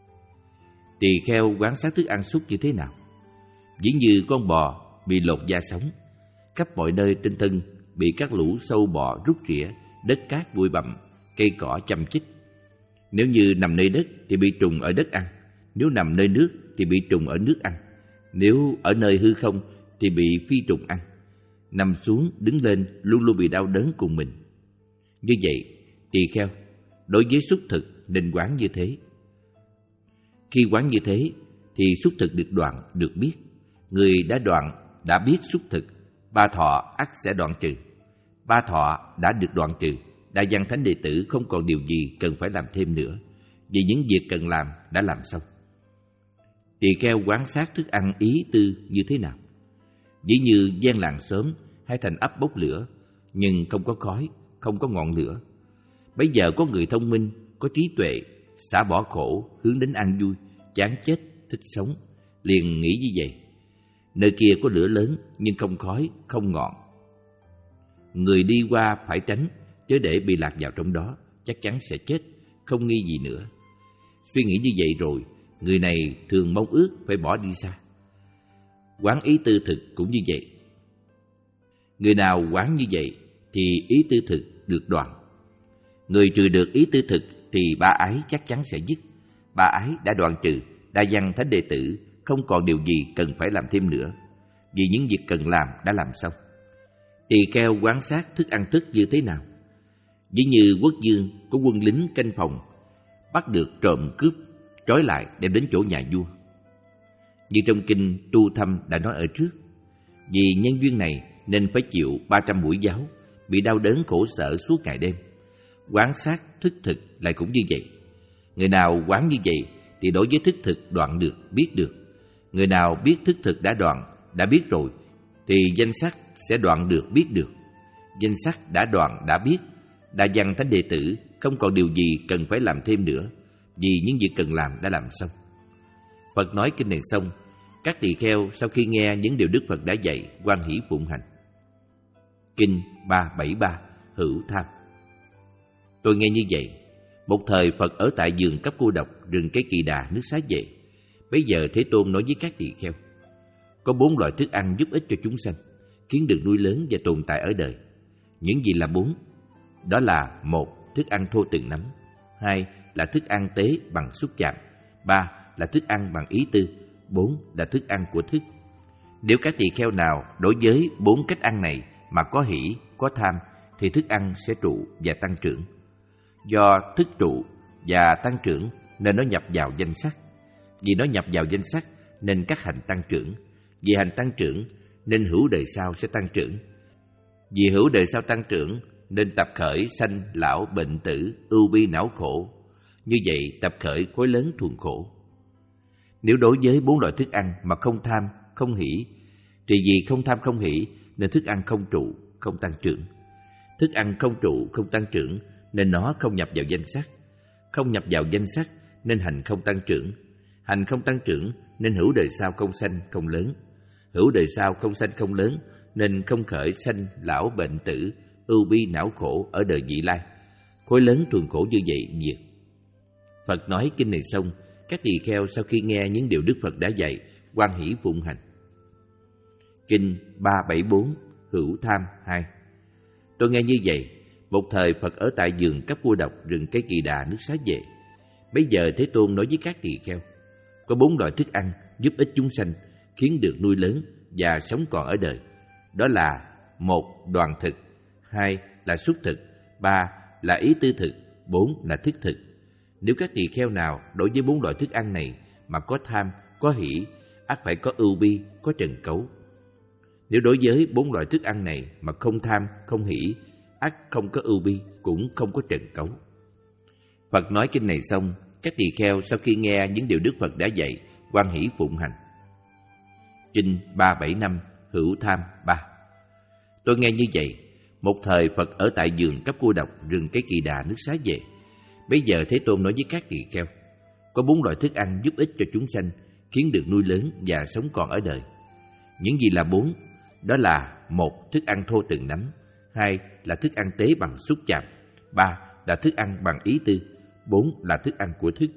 Tỳ kheo quan sát thức ăn xúc như thế nào. Ví như con bò bị lột da sống, khắp mọi nơi trên thân bị các lũ sâu bọ rút rỉa, đất cát bụi bặm, cây cỏ chăm chích. Nếu như nằm nơi đất thì bị trùng ở đất ăn, nếu nằm nơi nước thì bị trùng ở nước ăn, nếu ở nơi hư không thì bị phi trùng ăn. Nằm xuống, đứng lên luôn luôn bị đau đớn cùng mình. Như vậy, tỳ kheo, đối với xúc thực nên quán như thế. Khi quán như thế thì xúc thực được đoạn, được biết. Người đã đoạn, đã biết xúc thực, ba thọ ắt sẽ đoạn trừ. Ba thọ đã được đoạn trừ, đại văn thánh đệ tử không còn điều gì cần phải làm thêm nữa, vì những việc cần làm đã làm xong. Tỳ kheo quan sát thức ăn ý tư như thế nào. Ví như gian làng xóm hay thành ấp bốc lửa, nhưng không có khói, không có ngọn lửa. Bây giờ có người thông minh, có trí tuệ, xả bỏ khổ, hướng đến an vui, chán chết, thích sống, liền nghĩ như vậy. Nơi kia có lửa lớn nhưng không khói, không ngọn. Người đi qua phải tránh, chớ để bị lạc vào trong đó, chắc chắn sẽ chết, không nghi gì nữa. Suy nghĩ như vậy rồi, người này thường mong ước phải bỏ đi xa. Quán ý tư thực cũng như vậy. Người nào quán như vậy thì ý tư thực được đoạn. Người trừ được ý tư thực thì ba ái chắc chắn sẽ dứt. Ba ái đã đoạn trừ, đa văn thánh đệ tử không còn điều gì cần phải làm thêm nữa, vì những việc cần làm đã làm xong. Tỳ kheo quan sát thức ăn thức như thế nào. Ví như quốc vương có quân lính canh phòng, bắt được trộm cướp, trói lại đem đến chỗ nhà vua. Như trong kinh Tu Thâm đã nói ở trước, vì nhân duyên này nên phải chịu ba trăm mũi giáo, bị đau đớn khổ sở suốt ngày đêm. Quán sát thức thực lại cũng như vậy. Người nào quán như vậy thì đối với thức thực đoạn được, biết được. Người nào biết thức thực đã đoạn, đã biết rồi, thì danh sắc sẽ đoạn được biết được. Danh sắc đã đoạn đã biết, Đa Văn Thánh đệ tử không còn điều gì cần phải làm thêm nữa, vì những việc cần làm đã làm xong. Phật nói kinh này xong, các tỳ kheo sau khi nghe những điều Đức Phật đã dạy, hoan hỷ phụng hành. Kinh ba bảy ba Hữu Tham. Tôi nghe như vậy. Một thời Phật ở tại vườn Cấp Cô Độc, rừng Cây Kỳ Đà, nước Xá Vệ. Bấy giờ Thế Tôn nói với các tỳ kheo: có bốn loại thức ăn giúp ích cho chúng sanh, khiến được nuôi lớn và tồn tại ở đời. Những gì là bốn? Đó là: một, thức ăn thô từng nắm; hai là thức ăn tế bằng xúc chạm; ba là thức ăn bằng ý tư; bốn là thức ăn của thức. Nếu các tỳ kheo nào đối với bốn cách ăn này mà có hỷ, có tham, thì thức ăn sẽ trụ và tăng trưởng. Do thức trụ và tăng trưởng nên nó nhập vào danh sắc. Vì nó nhập vào danh sắc nên các hành tăng trưởng. Vì hành tăng trưởng nên hữu đời sau sẽ tăng trưởng. Vì hữu đời sau tăng trưởng nên tập khởi sanh lão bệnh tử, ưu bi não khổ. Như vậy tập khởi khối lớn thuần khổ. Nếu đối với bốn loại thức ăn mà không tham, không hỷ, thì vì không tham không hỷ nên thức ăn không trụ, không tăng trưởng. Thức ăn không trụ, không tăng trưởng nên nó không nhập vào danh sắc. Không nhập vào danh sắc nên hành không tăng trưởng. Hành không tăng trưởng nên hữu đời sau không sanh, không lớn. Hữu đời sau không sanh, không lớn nên không khởi sanh lão bệnh tử, ưu bi não khổ ở đời vị lai. Khối lớn thuần khổ như vậy diệt. Phật nói kinh này xong, các tỳ kheo sau khi nghe những điều Đức Phật đã dạy, hoan hỷ phụng hành. Kinh ba bảy bốn Hữu Tham hai. Tôi nghe như vậy. Một thời Phật ở tại vườn Cấp Cô Độc, rừng Cây Kỳ Đà, nước Xá Vệ. Bấy giờ Thế Tôn nói với các tỳ kheo: có bốn loại thức ăn giúp ích chúng sanh, khiến được nuôi lớn và sống còn ở đời. Đó là: một, đoàn thực; hai là xúc thực; ba là ý tư thực; bốn là thức thực. Nếu các tỳ kheo nào đối với bốn loại thức ăn này mà có tham, có hỷ, ắt phải có ưu bi, có trần cấu. Nếu đối với bốn loại thức ăn này mà không tham, không hỷ, ắt không có ưu bi, cũng không có trần cấu. Phật nói kinh này xong, các tỳ kheo sau khi nghe những điều Đức Phật đã dạy, hoan hỷ phụng hành. Kinh ba bảy năm Hữu Tham ba. Tôi nghe như vậy. Một thời Phật ở tại vườn Cấp Cô Độc, rừng Cây Kỳ Đà, nước Xá Vệ. Bấy giờ Thế Tôn nói với các tỳ kheo: có bốn loại thức ăn giúp ích cho chúng sanh, khiến được nuôi lớn và sống còn ở đời. Những gì là bốn? Đó là: một, thức ăn thô từng nắm; hai là thức ăn tế bằng xúc chạm; ba là thức ăn bằng ý tư; bốn là thức ăn của thức.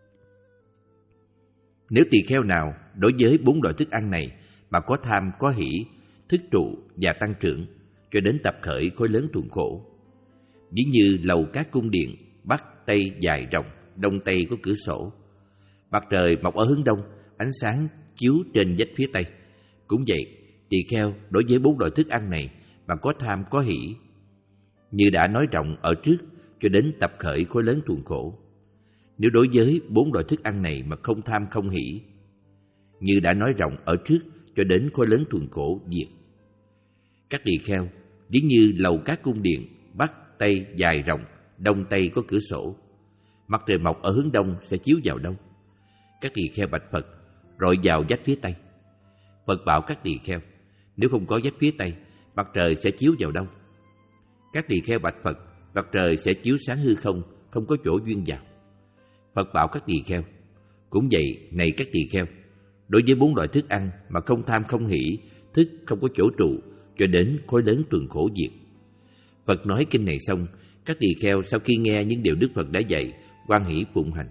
Nếu tỳ kheo nào đối với bốn loại thức ăn này mà có tham, có hỷ, thức trụ và tăng trưởng, cho đến tập khởi khối lớn thuần khổ. Ví như lầu các cung điện, bắc tây dài rộng, đông tây có cửa sổ. Mặt trời mọc ở hướng đông, ánh sáng chiếu trên vách phía tây. Cũng vậy, tỳ kheo đối với bốn loại thức ăn này mà có tham, có hỷ, như đã nói rộng ở trước, cho đến tập khởi khối lớn thuần khổ. Nếu đối với bốn loại thức ăn này mà không tham, không hỷ, như đã nói rộng ở trước, cho đến khối lớn thuần khổ diệt. Các tỳ kheo ví như lầu các cung điện, bắc tây dài rộng, đông tây có cửa sổ. Mặt trời mọc ở hướng đông sẽ chiếu vào đâu? Các tỳ kheo bạch Phật: rọi vào vách phía tây. Phật bảo các tỳ kheo: nếu không có vách phía tây, mặt trời sẽ chiếu vào đâu? Các tỳ kheo bạch Phật: mặt trời sẽ chiếu sáng hư không, không có chỗ duyên vào. Phật bảo các tỳ kheo: cũng vậy, này các tỳ kheo, đối với bốn loại thức ăn mà không tham, không hỷ, thức không có chỗ trụ, cho đến khối lớn tuần khổ diệt. Phật nói kinh này xong, các tỳ kheo sau khi nghe những điều Đức Phật đã dạy, hoan hỷ phụng hành.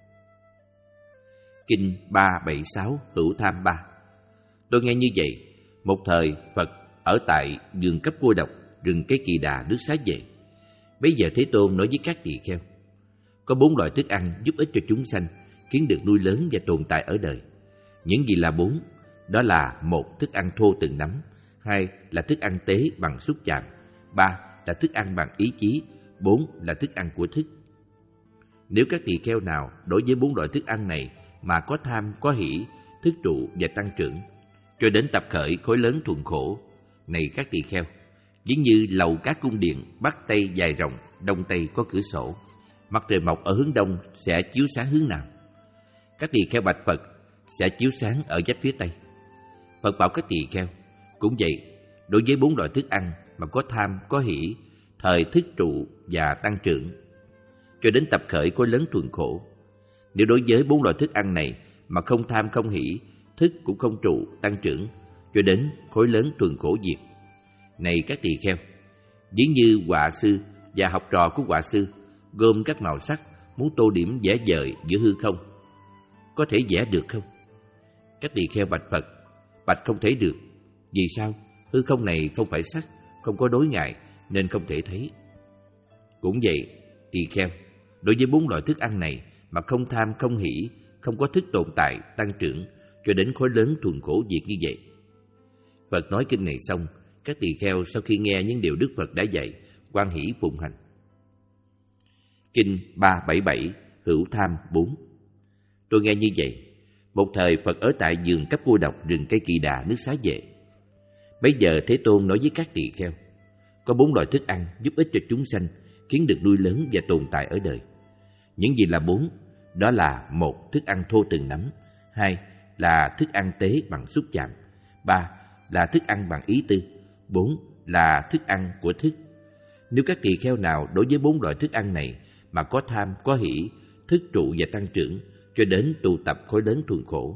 Kinh ba bảy sáu Hữu Tham ba. Tôi nghe như vậy. Một thời Phật ở tại vườn Cấp Cô Độc, rừng Cây Kỳ Đà, nước Xá Vệ. Bấy giờ Thế Tôn nói với các tỳ kheo: có bốn loại thức ăn giúp ích cho chúng sanh, khiến được nuôi lớn và tồn tại ở đời. Những gì là bốn? Đó là: một, thức ăn thô từng nắm; hai là thức ăn tế bằng xúc chạm; ba là thức ăn bằng ý chí; bốn là thức ăn của thức. Nếu các tỳ kheo nào đối với bốn loại thức ăn này mà có tham, có hỷ, thức trụ và tăng trưởng, cho đến tập khởi khối lớn thuần khổ, này các tỳ kheo, ví như lầu các cung điện, bắc tây dài rộng, đông tây có cửa sổ. Mặt trời mọc ở hướng đông sẽ chiếu sáng hướng nào? Các tỳ kheo bạch Phật: sẽ chiếu sáng ở vách phía Tây. Phật bảo các tỳ kheo, cũng vậy, đối với bốn loại thức ăn mà có tham, có hỷ, thời thức trụ và tăng trưởng, cho đến tập khởi khối lớn thuần khổ. Nếu đối với bốn loại thức ăn này mà không tham, không hỷ, thức cũng không trụ, tăng trưởng, cho đến khối lớn thuần khổ diệt. Này các tỳ kheo, ví như họa sư và học trò của họa sư gom các màu sắc muốn tô điểm vẽ vời giữa hư không, có thể vẽ được không? Các tỳ kheo bạch Phật, bạch không thể được. Vì sao? Hư không này không phải sắc, không có đối ngại nên không thể thấy. Cũng vậy, tỳ kheo, đối với bốn loại thức ăn này mà không tham, không hỷ, không có thức tồn tại, tăng trưởng, cho đến khối lớn thuần khổ diệt như vậy. Phật nói kinh này xong, các tỳ kheo sau khi nghe những điều Đức Phật đã dạy, hoan hỷ phụng hành. Kinh ba trăm bảy mươi bảy, Hữu Tham bốn. Tôi nghe như vậy, một thời Phật ở tại vườn Cấp Cô Độc, rừng cây Kỳ Đà, nước Xá Vệ. Bấy giờ Thế Tôn nói với các tỳ kheo, có bốn loại thức ăn giúp ích cho chúng sanh, khiến được nuôi lớn và tồn tại ở đời. Những gì là bốn? Đó là: một, thức ăn thô từng nắm; hai, là thức ăn tế bằng xúc chạm; ba, là thức ăn bằng ý tư; bốn, là thức ăn của thức. Nếu các tỳ kheo nào đối với bốn loại thức ăn này mà có tham, có hỷ, thức trụ và tăng trưởng, cho đến tụ tập khối lớn thuần khổ.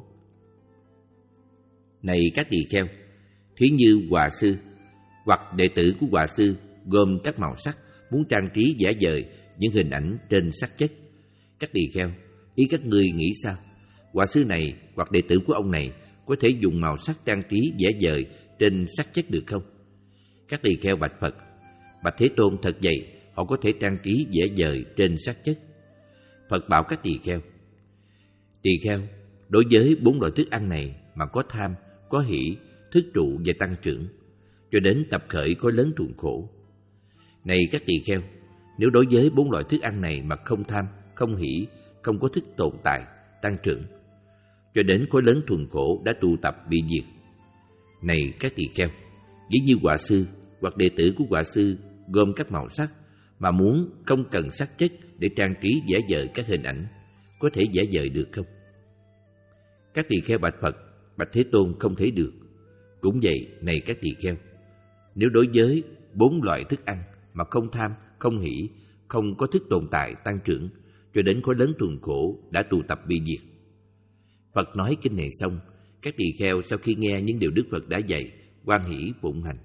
Này các tỳ kheo, thí như họa sư hoặc đệ tử của họa sư gồm các màu sắc muốn trang trí vẽ vời những hình ảnh trên sắc chất. Các tỳ kheo, ý các ngươi nghĩ sao? Họa sư này hoặc đệ tử của ông này có thể dùng màu sắc trang trí vẽ vời trên sắc chất được không? Các tỳ kheo bạch Phật, bạch Thế Tôn, thật vậy, họ có thể trang trí vẽ vời trên sắc chất. Phật bảo các tỳ kheo, tỳ kheo, đối với bốn loại thức ăn này mà có tham, có hỷ, thức trụ và tăng trưởng, cho đến tập khởi khối lớn thuần khổ. Này các tỳ kheo, nếu đối với bốn loại thức ăn này mà không tham, không hỷ, không có thức tồn tại, tăng trưởng, cho đến khối lớn thuần khổ đã tụ tập bị diệt. Này các tỳ kheo, ví như họa sư hoặc đệ tử của họa sư gồm các màu sắc mà muốn không cần sắc chất để trang trí vẽ vời các hình ảnh, có thể vẽ vời được không? Các tỳ kheo bạch Phật, bạch Thế Tôn, không thể được. Cũng vậy, này các tỳ kheo, nếu đối với bốn loại thức ăn mà không tham, không hỷ, không có thức tồn tại, tăng trưởng, cho đến khối lớn thuần khổ đã tụ tập bị diệt. Phật nói kinh này xong, các tỳ kheo sau khi nghe những điều Đức Phật đã dạy, hoan hỷ phụng hành.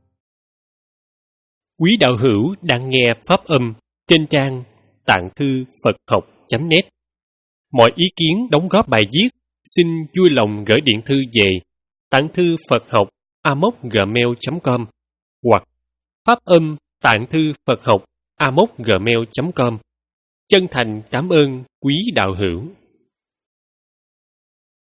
Quý đạo hữu đang nghe pháp âm trên trang tạng thư Phật học chấm net. Mọi ý kiến đóng góp bài viết xin vui lòng gửi điện thư về tạng thư Phật học a m o c gmail chấm com hoặc pháp âm tạng thư Phật học a m o c gmail chấm com. Chân thành cảm ơn quý đạo hữu.